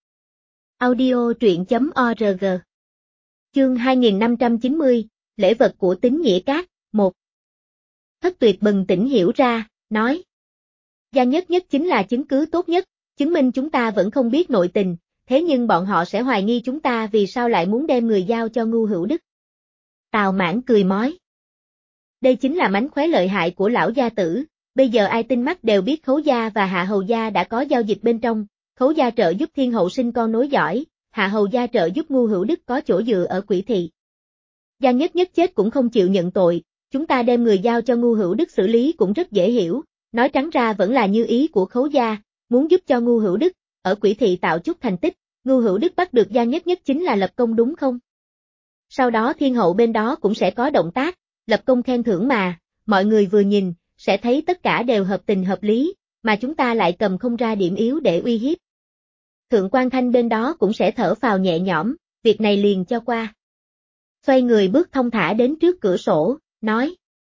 Audio truyện chấm org Chương hai nghìn năm trăm chín mươi, Lễ vật của Tín Nghĩa Các, một Thất Tuyệt bừng tỉnh hiểu ra, nói Giang Nhất Nhất chính là chứng cứ tốt nhất, chứng minh chúng ta vẫn không biết nội tình, thế nhưng bọn họ sẽ hoài nghi chúng ta vì sao lại muốn đem người giao cho Ngu Hữu Đức. Tào Mãn cười mói. Đây chính là mánh khóe lợi hại của lão gia tử, bây giờ ai tinh mắt đều biết Khấu gia và Hạ hầu gia đã có giao dịch bên trong, Khấu gia trợ giúp thiên hậu sinh con nối dõi, Hạ hầu gia trợ giúp Ngu Hữu Đức có chỗ dựa ở Quỷ thị. Giang Nhất Nhất chết cũng không chịu nhận tội, chúng ta đem người giao cho Ngu Hữu Đức xử lý cũng rất dễ hiểu, nói trắng ra vẫn là như ý của Khấu gia, muốn giúp cho Ngu Hữu Đức, ở Quỷ thị tạo chút thành tích, Ngu Hữu Đức bắt được Giang Nhất Nhất chính là lập công đúng không? Sau đó thiên hậu bên đó cũng sẽ có động tác, lập công khen thưởng mà, mọi người vừa nhìn, sẽ thấy tất cả đều hợp tình hợp lý, mà chúng ta lại cầm không ra điểm yếu để uy hiếp. Thượng Quan Thanh bên đó cũng sẽ thở phào nhẹ nhõm, việc này liền cho qua. Xoay người bước thông thả đến trước cửa sổ, nói.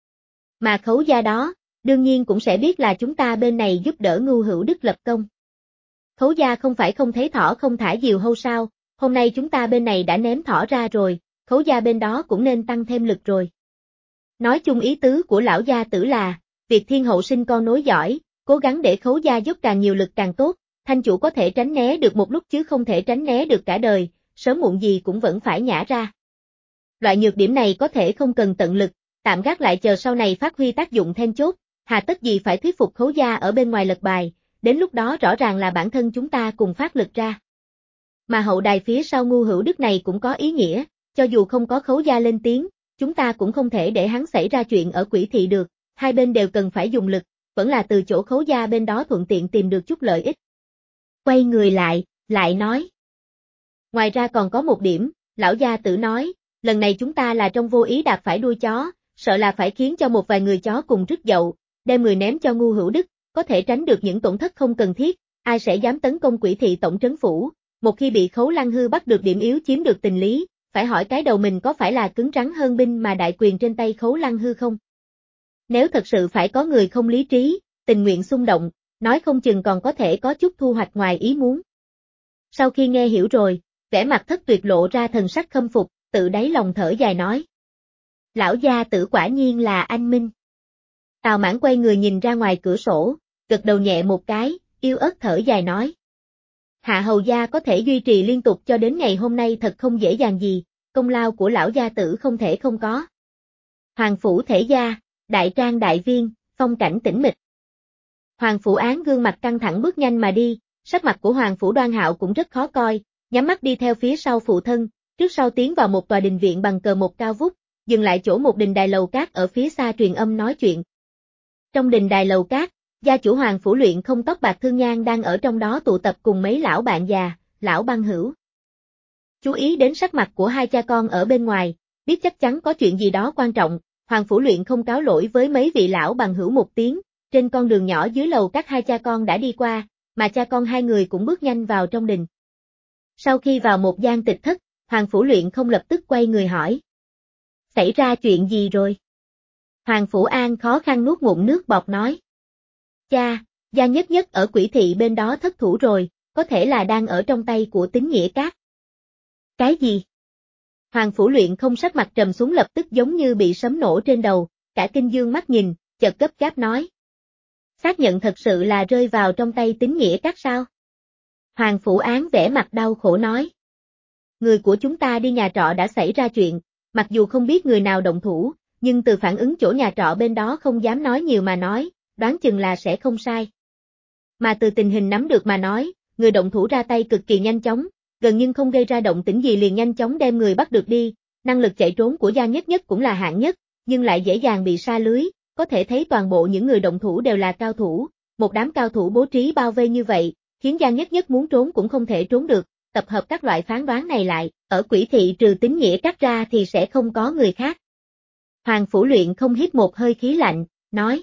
Mà Khấu gia đó, đương nhiên cũng sẽ biết là chúng ta bên này giúp đỡ Ngu Hữu Đức lập công. Khấu gia không phải không thấy thỏ không thả diều hâu sao, hôm nay chúng ta bên này đã ném thỏ ra rồi, Khấu gia bên đó cũng nên tăng thêm lực rồi. Nói chung ý tứ của lão gia tử là, việc thiên hậu sinh con nối dõi, cố gắng để Khấu gia dốc càng nhiều lực càng tốt, thanh chủ có thể tránh né được một lúc chứ không thể tránh né được cả đời, sớm muộn gì cũng vẫn phải nhả ra. Loại nhược điểm này có thể không cần tận lực, tạm gác lại chờ sau này phát huy tác dụng then chốt, hà tất gì phải thuyết phục Khấu gia ở bên ngoài lật bài, đến lúc đó rõ ràng là bản thân chúng ta cùng phát lực ra. Mà hậu đài phía sau Ngu Hữu Đức này cũng có ý nghĩa, cho dù không có Khấu gia lên tiếng, chúng ta cũng không thể để hắn xảy ra chuyện ở Quỷ thị được, hai bên đều cần phải dùng lực, vẫn là từ chỗ Khấu gia bên đó thuận tiện tìm được chút lợi ích. Quay người lại, lại nói. Ngoài ra còn có một điểm, lão gia tử nói, lần này chúng ta là trong vô ý đạp phải đuôi chó, sợ là phải khiến cho một vài người chó cùng rứt dậu, đem người ném cho Ngu Hữu Đức, có thể tránh được những tổn thất không cần thiết, ai sẽ dám tấn công Quỷ thị tổng trấn phủ, một khi bị Khấu Lăng Hư bắt được điểm yếu chiếm được tình lý, phải hỏi cái đầu mình có phải là cứng rắn hơn binh mà đại quyền trên tay Khấu Lăng Hư không? Nếu thật sự phải có người không lý trí, tình nguyện xung động, nói không chừng còn có thể có chút thu hoạch ngoài ý muốn. Sau khi nghe hiểu rồi, vẻ mặt Thất Tuyệt lộ ra thần sắc khâm phục, tự đáy lòng thở dài nói. Lão gia tử quả nhiên là anh minh. Tào Mãn quay người nhìn ra ngoài cửa sổ, gật đầu nhẹ một cái, yếu ớt thở dài nói. Hạ hầu gia có thể duy trì liên tục cho đến ngày hôm nay thật không dễ dàng gì, công lao của lão gia tử không thể không có. Hoàng phủ thể gia, đại trang đại viên, phong cảnh tĩnh mịch. Hoàng phủ án gương mặt căng thẳng bước nhanh mà đi, sắc mặt của Hoàng phủ Đoan Hạo cũng rất khó coi, nhắm mắt đi theo phía sau phụ thân, trước sau tiến vào một tòa đình viện bằng cờ một cao vút, dừng lại chỗ một đình đài lầu cát ở phía xa truyền âm nói chuyện. Trong đình đài lầu cát, gia chủ Hoàng phủ Luyện Không tóc bạc Thương Nhan đang ở trong đó tụ tập cùng mấy lão bạn già, lão băng hữu. Chú ý đến sắc mặt của hai cha con ở bên ngoài, biết chắc chắn có chuyện gì đó quan trọng, Hoàng phủ Luyện Không cáo lỗi với mấy vị lão bằng hữu một tiếng, trên con đường nhỏ dưới lầu các hai cha con đã đi qua, mà cha con hai người cũng bước nhanh vào trong đình. Sau khi vào một gian tịch thất, Hoàng phủ Luyện Không lập tức quay người hỏi. Xảy ra chuyện gì rồi? Hoàng phủ An khó khăn nuốt ngụm nước bọt nói. Cha, Giang Nhất Nhất ở Quỷ thị bên đó thất thủ rồi, có thể là đang ở trong tay của Tín Nghĩa Các. Cái gì? Hoàng phủ Luyện Không sắc mặt trầm xuống lập tức giống như bị sấm nổ trên đầu, cả kinh dương mắt nhìn, chợt gấp gáp nói. Xác nhận thật sự là rơi vào trong tay Tín Nghĩa Các sao? Hoàng phủ Án vẻ mặt đau khổ nói. người của chúng ta đi nhà trọ đã xảy ra chuyện, mặc dù không biết người nào động thủ, nhưng từ phản ứng chỗ nhà trọ bên đó không dám nói nhiều mà nói, đoán chừng là sẽ không sai. Mà từ tình hình nắm được mà nói, người động thủ ra tay cực kỳ nhanh chóng, gần như không gây ra động tĩnh gì liền nhanh chóng đem người bắt được đi, năng lực chạy trốn của Giang Nhất Nhất cũng là hạng nhất, nhưng lại dễ dàng bị sa lưới, có thể thấy toàn bộ những người động thủ đều là cao thủ, một đám cao thủ bố trí bao vây như vậy, khiến Giang Nhất Nhất muốn trốn cũng không thể trốn được, tập hợp các loại phán đoán này lại, ở Quỷ thị trừ Tín Nghĩa Các ra thì sẽ không có người khác. Hoàng Phủ Luyện không hít một hơi khí lạnh, nói.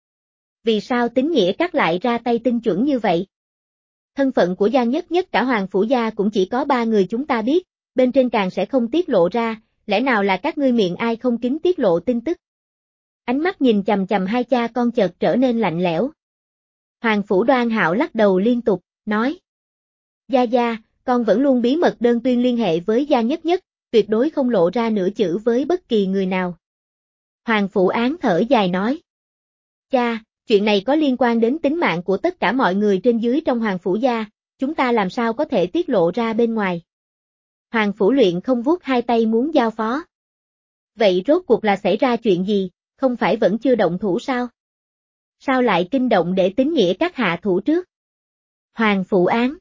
Vì sao Tín Nghĩa Các lại ra tay tinh chuẩn như vậy? Thân phận của Giang Nhất Nhất cả Hoàng Phủ gia cũng chỉ có ba người chúng ta biết, bên trên càng sẽ không tiết lộ ra, lẽ nào là các ngươi miệng ai không kín tiết lộ tin tức? Ánh mắt nhìn chằm chằm hai cha con chợt trở nên lạnh lẽo. Hoàng Phủ Đoan Hạo lắc đầu liên tục, nói. Gia Gia, con vẫn luôn bí mật đơn tuyên liên hệ với Giang Nhất Nhất, tuyệt đối không lộ ra nửa chữ với bất kỳ người nào. Hoàng Phủ Án thở dài nói. Cha, chuyện này có liên quan đến tính mạng của tất cả mọi người trên dưới trong Hoàng Phủ gia, chúng ta làm sao có thể tiết lộ ra bên ngoài. Hoàng Phủ Luyện không vuốt hai tay muốn giao phó. Vậy rốt cuộc là xảy ra chuyện gì, không phải vẫn chưa động thủ sao? Sao lại kinh động để Tín Nghĩa Các hạ thủ trước? Hoàng Phủ Án.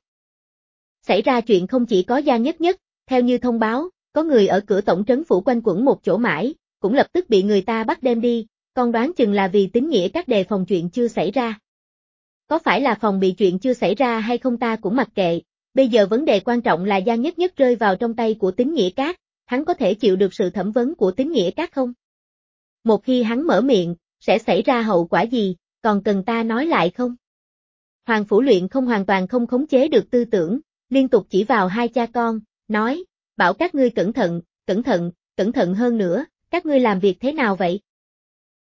Xảy ra chuyện không chỉ có Giang Nhất Nhất, theo như thông báo, có người ở cửa tổng trấn phủ quanh quẩn một chỗ mãi, cũng lập tức bị người ta bắt đem đi, con đoán chừng là vì Tín Nghĩa Các đề phòng chuyện chưa xảy ra. Có phải là phòng bị chuyện chưa xảy ra hay không ta cũng mặc kệ, bây giờ vấn đề quan trọng là Giang Nhất Nhất rơi vào trong tay của Tín Nghĩa Các, hắn có thể chịu được sự thẩm vấn của Tín Nghĩa Các không? Một khi hắn mở miệng, sẽ xảy ra hậu quả gì, còn cần ta nói lại không? Hoàng Phủ Luyện không hoàn toàn không khống chế được tư tưởng, liên tục chỉ vào hai cha con, nói, bảo các ngươi cẩn thận, cẩn thận, cẩn thận hơn nữa, các ngươi làm việc thế nào vậy?